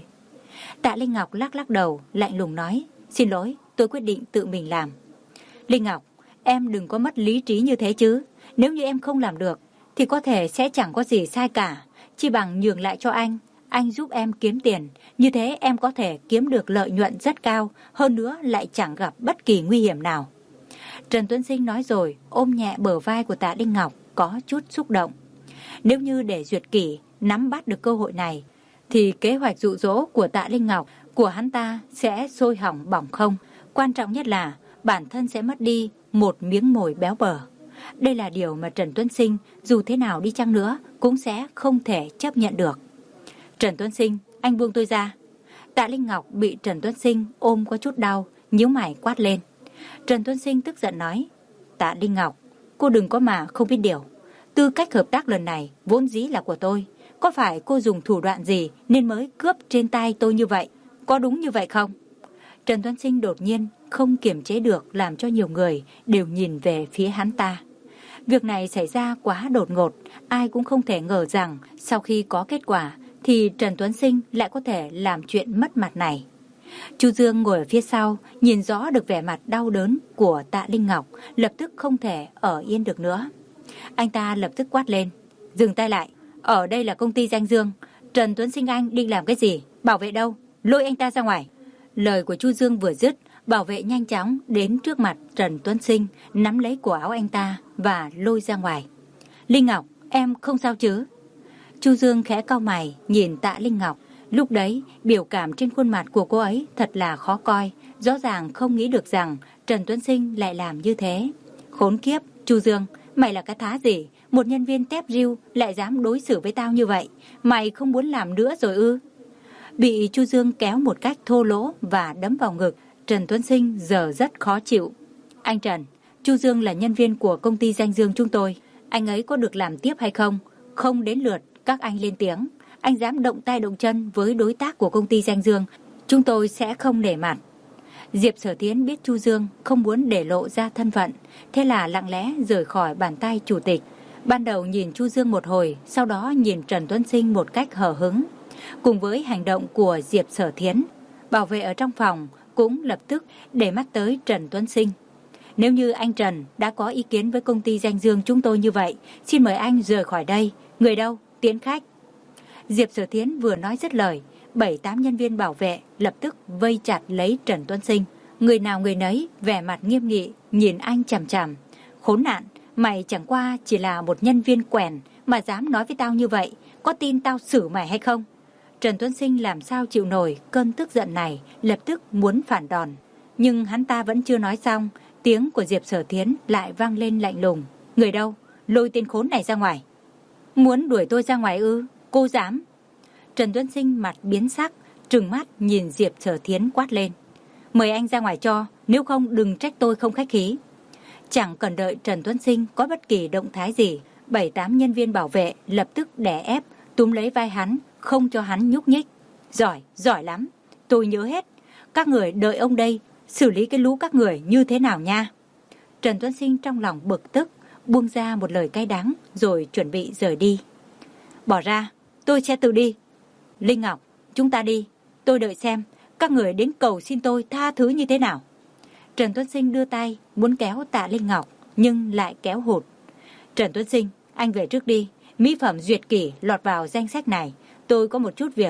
Tạ Linh Ngọc lắc lắc đầu, lạnh lùng nói, xin lỗi, tôi quyết định tự mình làm. Linh Ngọc, em đừng có mất lý trí như thế chứ. Nếu như em không làm được, thì có thể sẽ chẳng có gì sai cả. Chỉ bằng nhường lại cho anh, anh giúp em kiếm tiền. Như thế em có thể kiếm được lợi nhuận rất cao, hơn nữa lại chẳng gặp bất kỳ nguy hiểm nào. Trần Tuấn Sinh nói rồi, ôm nhẹ bờ vai của Tạ Linh Ngọc, có chút xúc động. Nếu như để Duyệt Kỷ nắm bắt được cơ hội này, thì kế hoạch dụ dỗ của Tạ Linh Ngọc của hắn ta sẽ sôi hỏng bỏng không. Quan trọng nhất là bản thân sẽ mất đi một miếng mồi béo bở. Đây là điều mà Trần Tuấn Sinh dù thế nào đi chăng nữa cũng sẽ không thể chấp nhận được. Trần Tuấn Sinh, anh buông tôi ra. Tạ Linh Ngọc bị Trần Tuấn Sinh ôm có chút đau, nhíu mày quát lên. Trần Tuấn Sinh tức giận nói, Tạ Linh Ngọc, cô đừng có mà không biết điều. Tư cách hợp tác lần này vốn dĩ là của tôi. Có phải cô dùng thủ đoạn gì nên mới cướp trên tay tôi như vậy? Có đúng như vậy không? Trần Tuấn Sinh đột nhiên không kiềm chế được, làm cho nhiều người đều nhìn về phía hắn ta. Việc này xảy ra quá đột ngột, ai cũng không thể ngờ rằng sau khi có kết quả thì Trần Tuấn Sinh lại có thể làm chuyện mất mặt này. Chu Dương ngồi ở phía sau, nhìn rõ được vẻ mặt đau đớn của Tạ Linh Ngọc, lập tức không thể ở yên được nữa. Anh ta lập tức quát lên, dừng tay lại, ở đây là công ty Danh Dương, Trần Tuấn Sinh anh định làm cái gì? Bảo vệ đâu? Lôi anh ta ra ngoài. Lời của Chu Dương vừa dứt, bảo vệ nhanh chóng đến trước mặt Trần Tuấn Sinh, nắm lấy cổ áo anh ta và lôi ra ngoài. Linh Ngọc, em không sao chứ? Chu Dương khẽ cau mày nhìn Tạ Linh Ngọc. Lúc đấy, biểu cảm trên khuôn mặt của cô ấy thật là khó coi, rõ ràng không nghĩ được rằng Trần Tuấn Sinh lại làm như thế. Khốn kiếp, Chu Dương, mày là cái thá gì? Một nhân viên tép riu lại dám đối xử với tao như vậy. Mày không muốn làm nữa rồi ư? Bị Chu Dương kéo một cách thô lỗ và đấm vào ngực, Trần Tuấn Sinh giờ rất khó chịu. Anh Trần, Chu Dương là nhân viên của công ty Danh Dương chúng tôi. Anh ấy có được làm tiếp hay không? Không đến lượt các anh lên tiếng. Anh dám động tay động chân với đối tác của công ty Danh Dương, chúng tôi sẽ không nể mặt. Diệp Sở Thiến biết Chu Dương không muốn để lộ ra thân phận, thế là lặng lẽ rời khỏi bàn tay chủ tịch. Ban đầu nhìn Chu Dương một hồi, sau đó nhìn Trần Tuấn Sinh một cách hờ hững. Cùng với hành động của Diệp Sở Thiến, bảo vệ ở trong phòng cũng lập tức để mắt tới Trần Tuấn Sinh. Nếu như anh Trần đã có ý kiến với công ty Danh Dương chúng tôi như vậy, xin mời anh rời khỏi đây. Người đâu? Tiễn khách. Diệp Sở Thiến vừa nói dứt lời, bảy tám nhân viên bảo vệ lập tức vây chặt lấy Trần Tuấn Sinh. Người nào người nấy vẻ mặt nghiêm nghị nhìn anh chằm chằm. Khốn nạn, mày chẳng qua chỉ là một nhân viên quèn mà dám nói với tao như vậy, có tin tao xử mày hay không? Trần Tuấn Sinh làm sao chịu nổi cơn tức giận này, lập tức muốn phản đòn. Nhưng hắn ta vẫn chưa nói xong, tiếng của Diệp Sở Thiến lại vang lên lạnh lùng. Người đâu? Lôi tên khốn này ra ngoài. Muốn đuổi tôi ra ngoài ư? Cô dám? Trần Tuấn Sinh mặt biến sắc, trừng mắt nhìn Diệp Sở Thiến quát lên. Mời anh ra ngoài cho, nếu không đừng trách tôi không khách khí. Chẳng cần đợi Trần Tuấn Sinh có bất kỳ động thái gì, bảy tám nhân viên bảo vệ lập tức đè ép, túm lấy vai hắn, không cho hắn nhúc nhích. Giỏi, giỏi lắm. Tôi nhớ hết. Các người đợi ông đây, xử lý cái lũ các người như thế nào nha. Trần Tuấn Sinh trong lòng bực tức, buông ra một lời cay đắng, rồi chuẩn bị rời đi. Bỏ ra, tôi sẽ tự đi. Linh Ngọc, chúng ta đi. Tôi đợi xem, các người đến cầu xin tôi tha thứ như thế nào. Trần Tuấn Sinh đưa tay, muốn kéo Tạ Linh Ngọc, nhưng lại kéo hụt. Trần Tuấn Sinh, anh về trước đi. Mỹ phẩm Duyệt Kỷ lọt vào danh sách này. Tôi có một chút việc,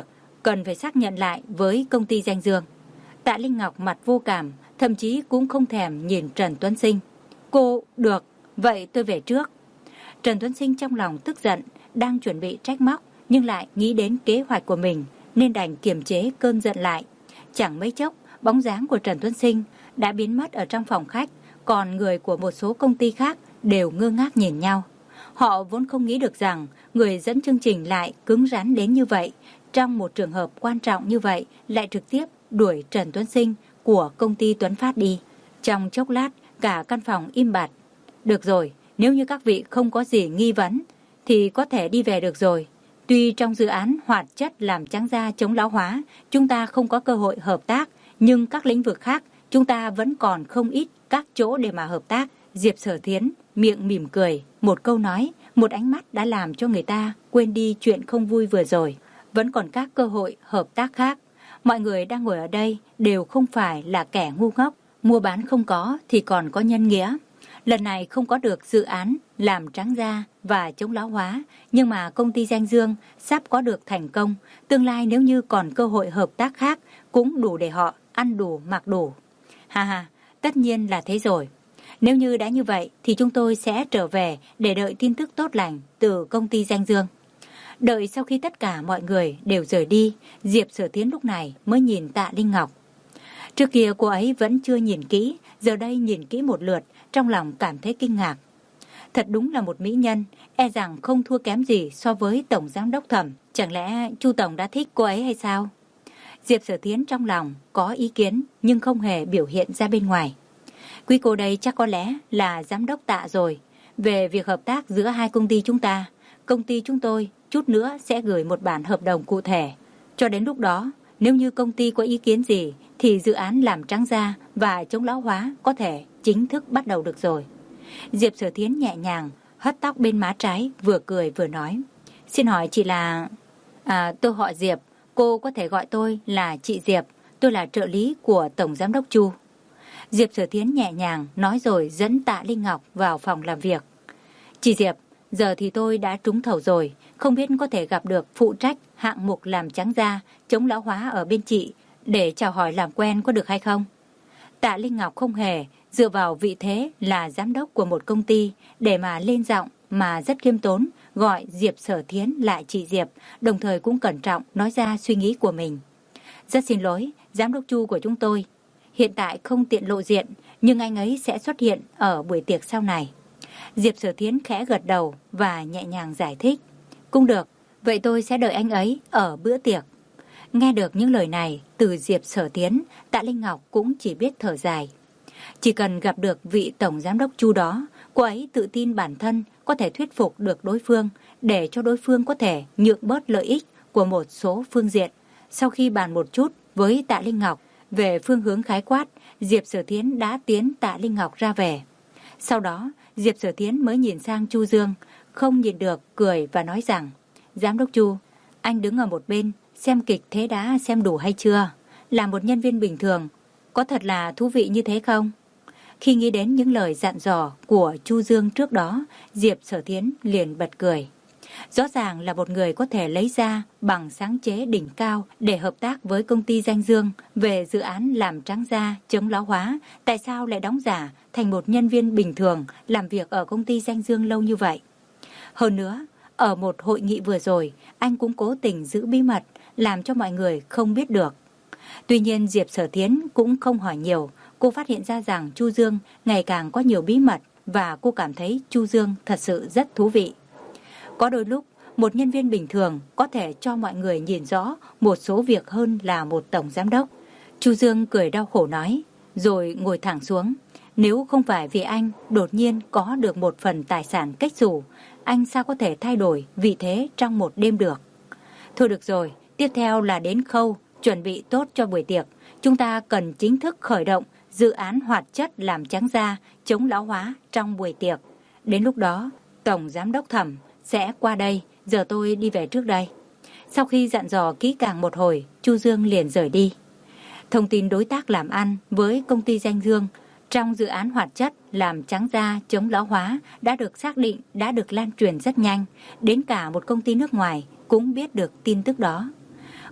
cần phải xác nhận lại với công ty Danh Dương. Tạ Linh Ngọc mặt vô cảm, thậm chí cũng không thèm nhìn Trần Tuấn Sinh. Cô, được, vậy tôi về trước. Trần Tuấn Sinh trong lòng tức giận, đang chuẩn bị trách móc, nhưng lại nghĩ đến kế hoạch của mình, nên đành kiềm chế cơn giận lại. Chẳng mấy chốc, bóng dáng của Trần Tuấn Sinh đã biến mất ở trong phòng khách, còn người của một số công ty khác đều ngơ ngác nhìn nhau. Họ vốn không nghĩ được rằng người dẫn chương trình lại cứng rắn đến như vậy, trong một trường hợp quan trọng như vậy lại trực tiếp đuổi Trần Tuấn Sinh của công ty Tuấn Phát đi. Trong chốc lát, cả căn phòng im bặt. Được rồi, nếu như các vị không có gì nghi vấn, thì có thể đi về được rồi. Tuy trong dự án hoạt chất làm trắng da chống lão hóa, chúng ta không có cơ hội hợp tác, nhưng các lĩnh vực khác, chúng ta vẫn còn không ít các chỗ để mà hợp tác. Diệp Sở Thiến miệng mỉm cười, một câu nói, một ánh mắt đã làm cho người ta quên đi chuyện không vui vừa rồi. Vẫn còn các cơ hội hợp tác khác. Mọi người đang ngồi ở đây đều không phải là kẻ ngu ngốc, mua bán không có thì còn có nhân nghĩa. Lần này không có được dự án làm trắng da và chống lão hóa, nhưng mà công ty Danh Dương sắp có được thành công. Tương lai nếu như còn cơ hội hợp tác khác cũng đủ để họ ăn đủ mặc đủ. Ha ha, tất nhiên là thế rồi. Nếu như đã như vậy thì chúng tôi sẽ trở về để đợi tin tức tốt lành từ công ty Danh Dương. Đợi sau khi tất cả mọi người đều rời đi, Diệp Sở Thiến lúc này mới nhìn Tạ Linh Ngọc. Trước kia cô ấy vẫn chưa nhìn kỹ, giờ đây nhìn kỹ một lượt, trong lòng cảm thấy kinh ngạc. Thật đúng là một mỹ nhân, e rằng không thua kém gì so với Tổng Giám đốc Thẩm. Chẳng lẽ Chu Tổng đã thích cô ấy hay sao? Diệp Sở Thiến trong lòng có ý kiến nhưng không hề biểu hiện ra bên ngoài. Quý cô đây chắc có lẽ là Giám đốc Tạ rồi. Về việc hợp tác giữa hai công ty chúng ta, công ty chúng tôi chút nữa sẽ gửi một bản hợp đồng cụ thể. Cho đến lúc đó, nếu như công ty có ý kiến gì thì dự án làm trắng da và chống lão hóa có thể chính thức bắt đầu được rồi. Diệp Sở Thiến nhẹ nhàng hất tóc bên má trái, vừa cười vừa nói. Xin hỏi chị là... À, tôi họ Diệp, cô có thể gọi tôi là chị Diệp, tôi là trợ lý của Tổng Giám đốc Chu. Diệp Sở Thiến nhẹ nhàng nói rồi dẫn Tạ Linh Ngọc vào phòng làm việc. Chị Diệp, giờ thì tôi đã trúng thầu rồi, không biết có thể gặp được phụ trách hạng mục làm trắng da, chống lão hóa ở bên chị để chào hỏi làm quen có được hay không? Tạ Linh Ngọc không hề dựa vào vị thế là giám đốc của một công ty để mà lên giọng, mà rất khiêm tốn gọi Diệp Sở Thiến lại chị Diệp, đồng thời cũng cẩn trọng nói ra suy nghĩ của mình. Rất xin lỗi, giám đốc Chu của chúng tôi hiện tại không tiện lộ diện, nhưng anh ấy sẽ xuất hiện ở buổi tiệc sau này. Diệp Sở Thiến khẽ gật đầu và nhẹ nhàng giải thích. Cũng được, vậy tôi sẽ đợi anh ấy ở bữa tiệc. Nghe được những lời này từ Diệp Sở Thiến, Tạ Linh Ngọc cũng chỉ biết thở dài. Chỉ cần gặp được vị Tổng Giám đốc Chu đó, cô ấy tự tin bản thân có thể thuyết phục được đối phương để cho đối phương có thể nhượng bớt lợi ích của một số phương diện. Sau khi bàn một chút với Tạ Linh Ngọc về phương hướng khái quát, Diệp Sở Thiến đã tiến Tạ Linh Ngọc ra về. Sau đó, Diệp Sở Thiến mới nhìn sang Chu Dương, không nhìn được cười và nói rằng: Giám đốc Chu, anh đứng ở một bên xem kịch thế đã xem đủ hay chưa? Là một nhân viên bình thường, có thật là thú vị như thế không? Khi nghĩ đến những lời dặn dò của Chu Dương trước đó, Diệp Sở Thiến liền bật cười. Rõ ràng là một người có thể lấy ra bằng sáng chế đỉnh cao để hợp tác với công ty Danh Dương về dự án làm trắng da, chống lão hóa, tại sao lại đóng giả thành một nhân viên bình thường làm việc ở công ty Danh Dương lâu như vậy? Hơn nữa, ở một hội nghị vừa rồi, anh cũng cố tình giữ bí mật, làm cho mọi người không biết được. Tuy nhiên Diệp Sở Thiến cũng không hỏi nhiều, cô phát hiện ra rằng Chu Dương ngày càng có nhiều bí mật và cô cảm thấy Chu Dương thật sự rất thú vị. Có đôi lúc, một nhân viên bình thường có thể cho mọi người nhìn rõ một số việc hơn là một tổng giám đốc. Chu Dương cười đau khổ nói, rồi ngồi thẳng xuống. Nếu không phải vì anh đột nhiên có được một phần tài sản cách xù, anh sao có thể thay đổi vị thế trong một đêm được? Thôi được rồi, tiếp theo là đến khâu chuẩn bị tốt cho buổi tiệc. Chúng ta cần chính thức khởi động dự án hoạt chất làm trắng da, chống lão hóa trong buổi tiệc. Đến lúc đó, Tổng Giám đốc Thẩm sẽ qua đây, giờ tôi đi về trước đây. Sau khi dặn dò kỹ càng một hồi, Chu Dương liền rời đi. Thông tin đối tác làm ăn với công ty Danh Dương trong dự án hoạt chất làm trắng da chống lão hóa đã được xác định, đã được lan truyền rất nhanh. Đến cả một công ty nước ngoài cũng biết được tin tức đó.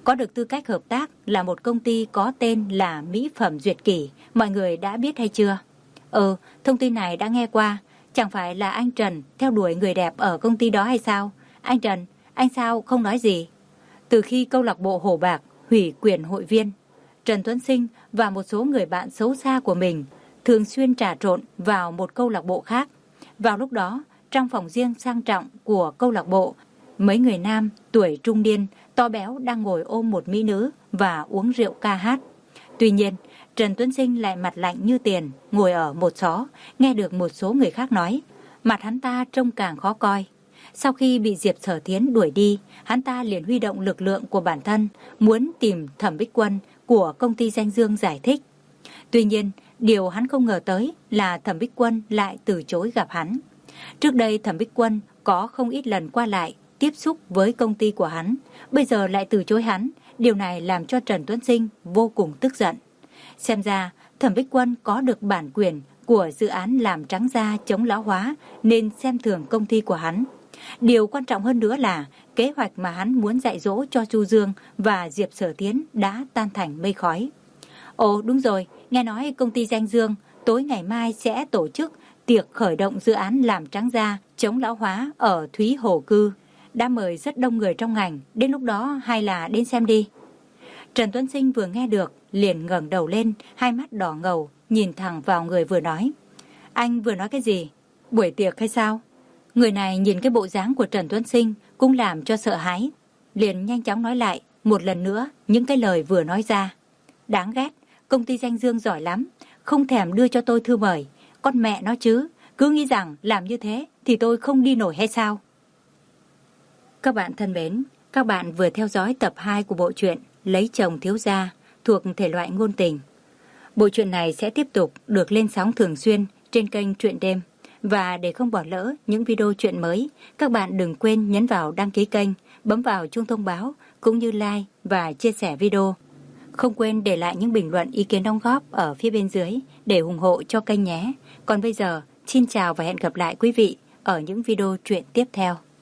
có được tư cách hợp tác là một công ty có tên là Mỹ Phẩm Duyệt Kỷ, mọi người đã biết hay chưa? Ừ, thông tin này đã nghe qua. Chẳng phải là anh Trần theo đuổi người đẹp ở công ty đó hay sao? Anh Trần, anh sao không nói gì? Từ khi câu lạc bộ Hổ Bạc hủy quyền hội viên, Trần Tuấn Sinh và một số người bạn xấu xa của mình thường xuyên trà trộn vào một câu lạc bộ khác. Vào lúc đó, trong phòng riêng sang trọng của câu lạc bộ, mấy người nam tuổi trung niên to béo đang ngồi ôm một mỹ nữ và uống rượu ca hát. Tuy nhiên, Trần Tuấn Sinh lại mặt lạnh như tiền, ngồi ở một xó, nghe được một số người khác nói. Mặt hắn ta trông càng khó coi. Sau khi bị Diệp Sở Thiến đuổi đi, hắn ta liền huy động lực lượng của bản thân, muốn tìm Thẩm Bích Quân của công ty Danh Dương giải thích. Tuy nhiên, điều hắn không ngờ tới là Thẩm Bích Quân lại từ chối gặp hắn. Trước đây Thẩm Bích Quân có không ít lần qua lại, tiếp xúc với công ty của hắn, bây giờ lại từ chối hắn. Điều này làm cho Trần Tuấn Sinh vô cùng tức giận. Xem ra Thẩm Bích Quân có được bản quyền của dự án làm trắng da chống lão hóa nên xem thường công ty của hắn. Điều quan trọng hơn nữa là kế hoạch mà hắn muốn dạy dỗ cho Chu Dương và Diệp Sở Tiến đã tan thành mây khói. Ồ đúng rồi, nghe nói công ty Danh Dương tối ngày mai sẽ tổ chức tiệc khởi động dự án làm trắng da chống lão hóa ở Thúy Hồ Cư. Đã mời rất đông người trong ngành, đến lúc đó hay là đến xem đi. Trần Tuấn Sinh vừa nghe được, liền ngẩng đầu lên, hai mắt đỏ ngầu, nhìn thẳng vào người vừa nói. Anh vừa nói cái gì? Buổi tiệc hay sao? Người này nhìn cái bộ dáng của Trần Tuấn Sinh cũng làm cho sợ hãi. Liền nhanh chóng nói lại, một lần nữa, những cái lời vừa nói ra. Đáng ghét, công ty Danh Dương giỏi lắm, không thèm đưa cho tôi thư mời. Con mẹ nó chứ, cứ nghĩ rằng làm như thế thì tôi không đi nổi hay sao? Các bạn thân mến, các bạn vừa theo dõi tập hai của bộ truyện Lấy Chồng Thiếu Gia thuộc thể loại ngôn tình. Bộ truyện này sẽ tiếp tục được lên sóng thường xuyên trên kênh Truyện Đêm. Và để không bỏ lỡ những video truyện mới, các bạn đừng quên nhấn vào đăng ký kênh, bấm vào chuông thông báo cũng như like và chia sẻ video. Không quên để lại những bình luận ý kiến đóng góp ở phía bên dưới để ủng hộ cho kênh nhé. Còn bây giờ, xin chào và hẹn gặp lại quý vị ở những video truyện tiếp theo.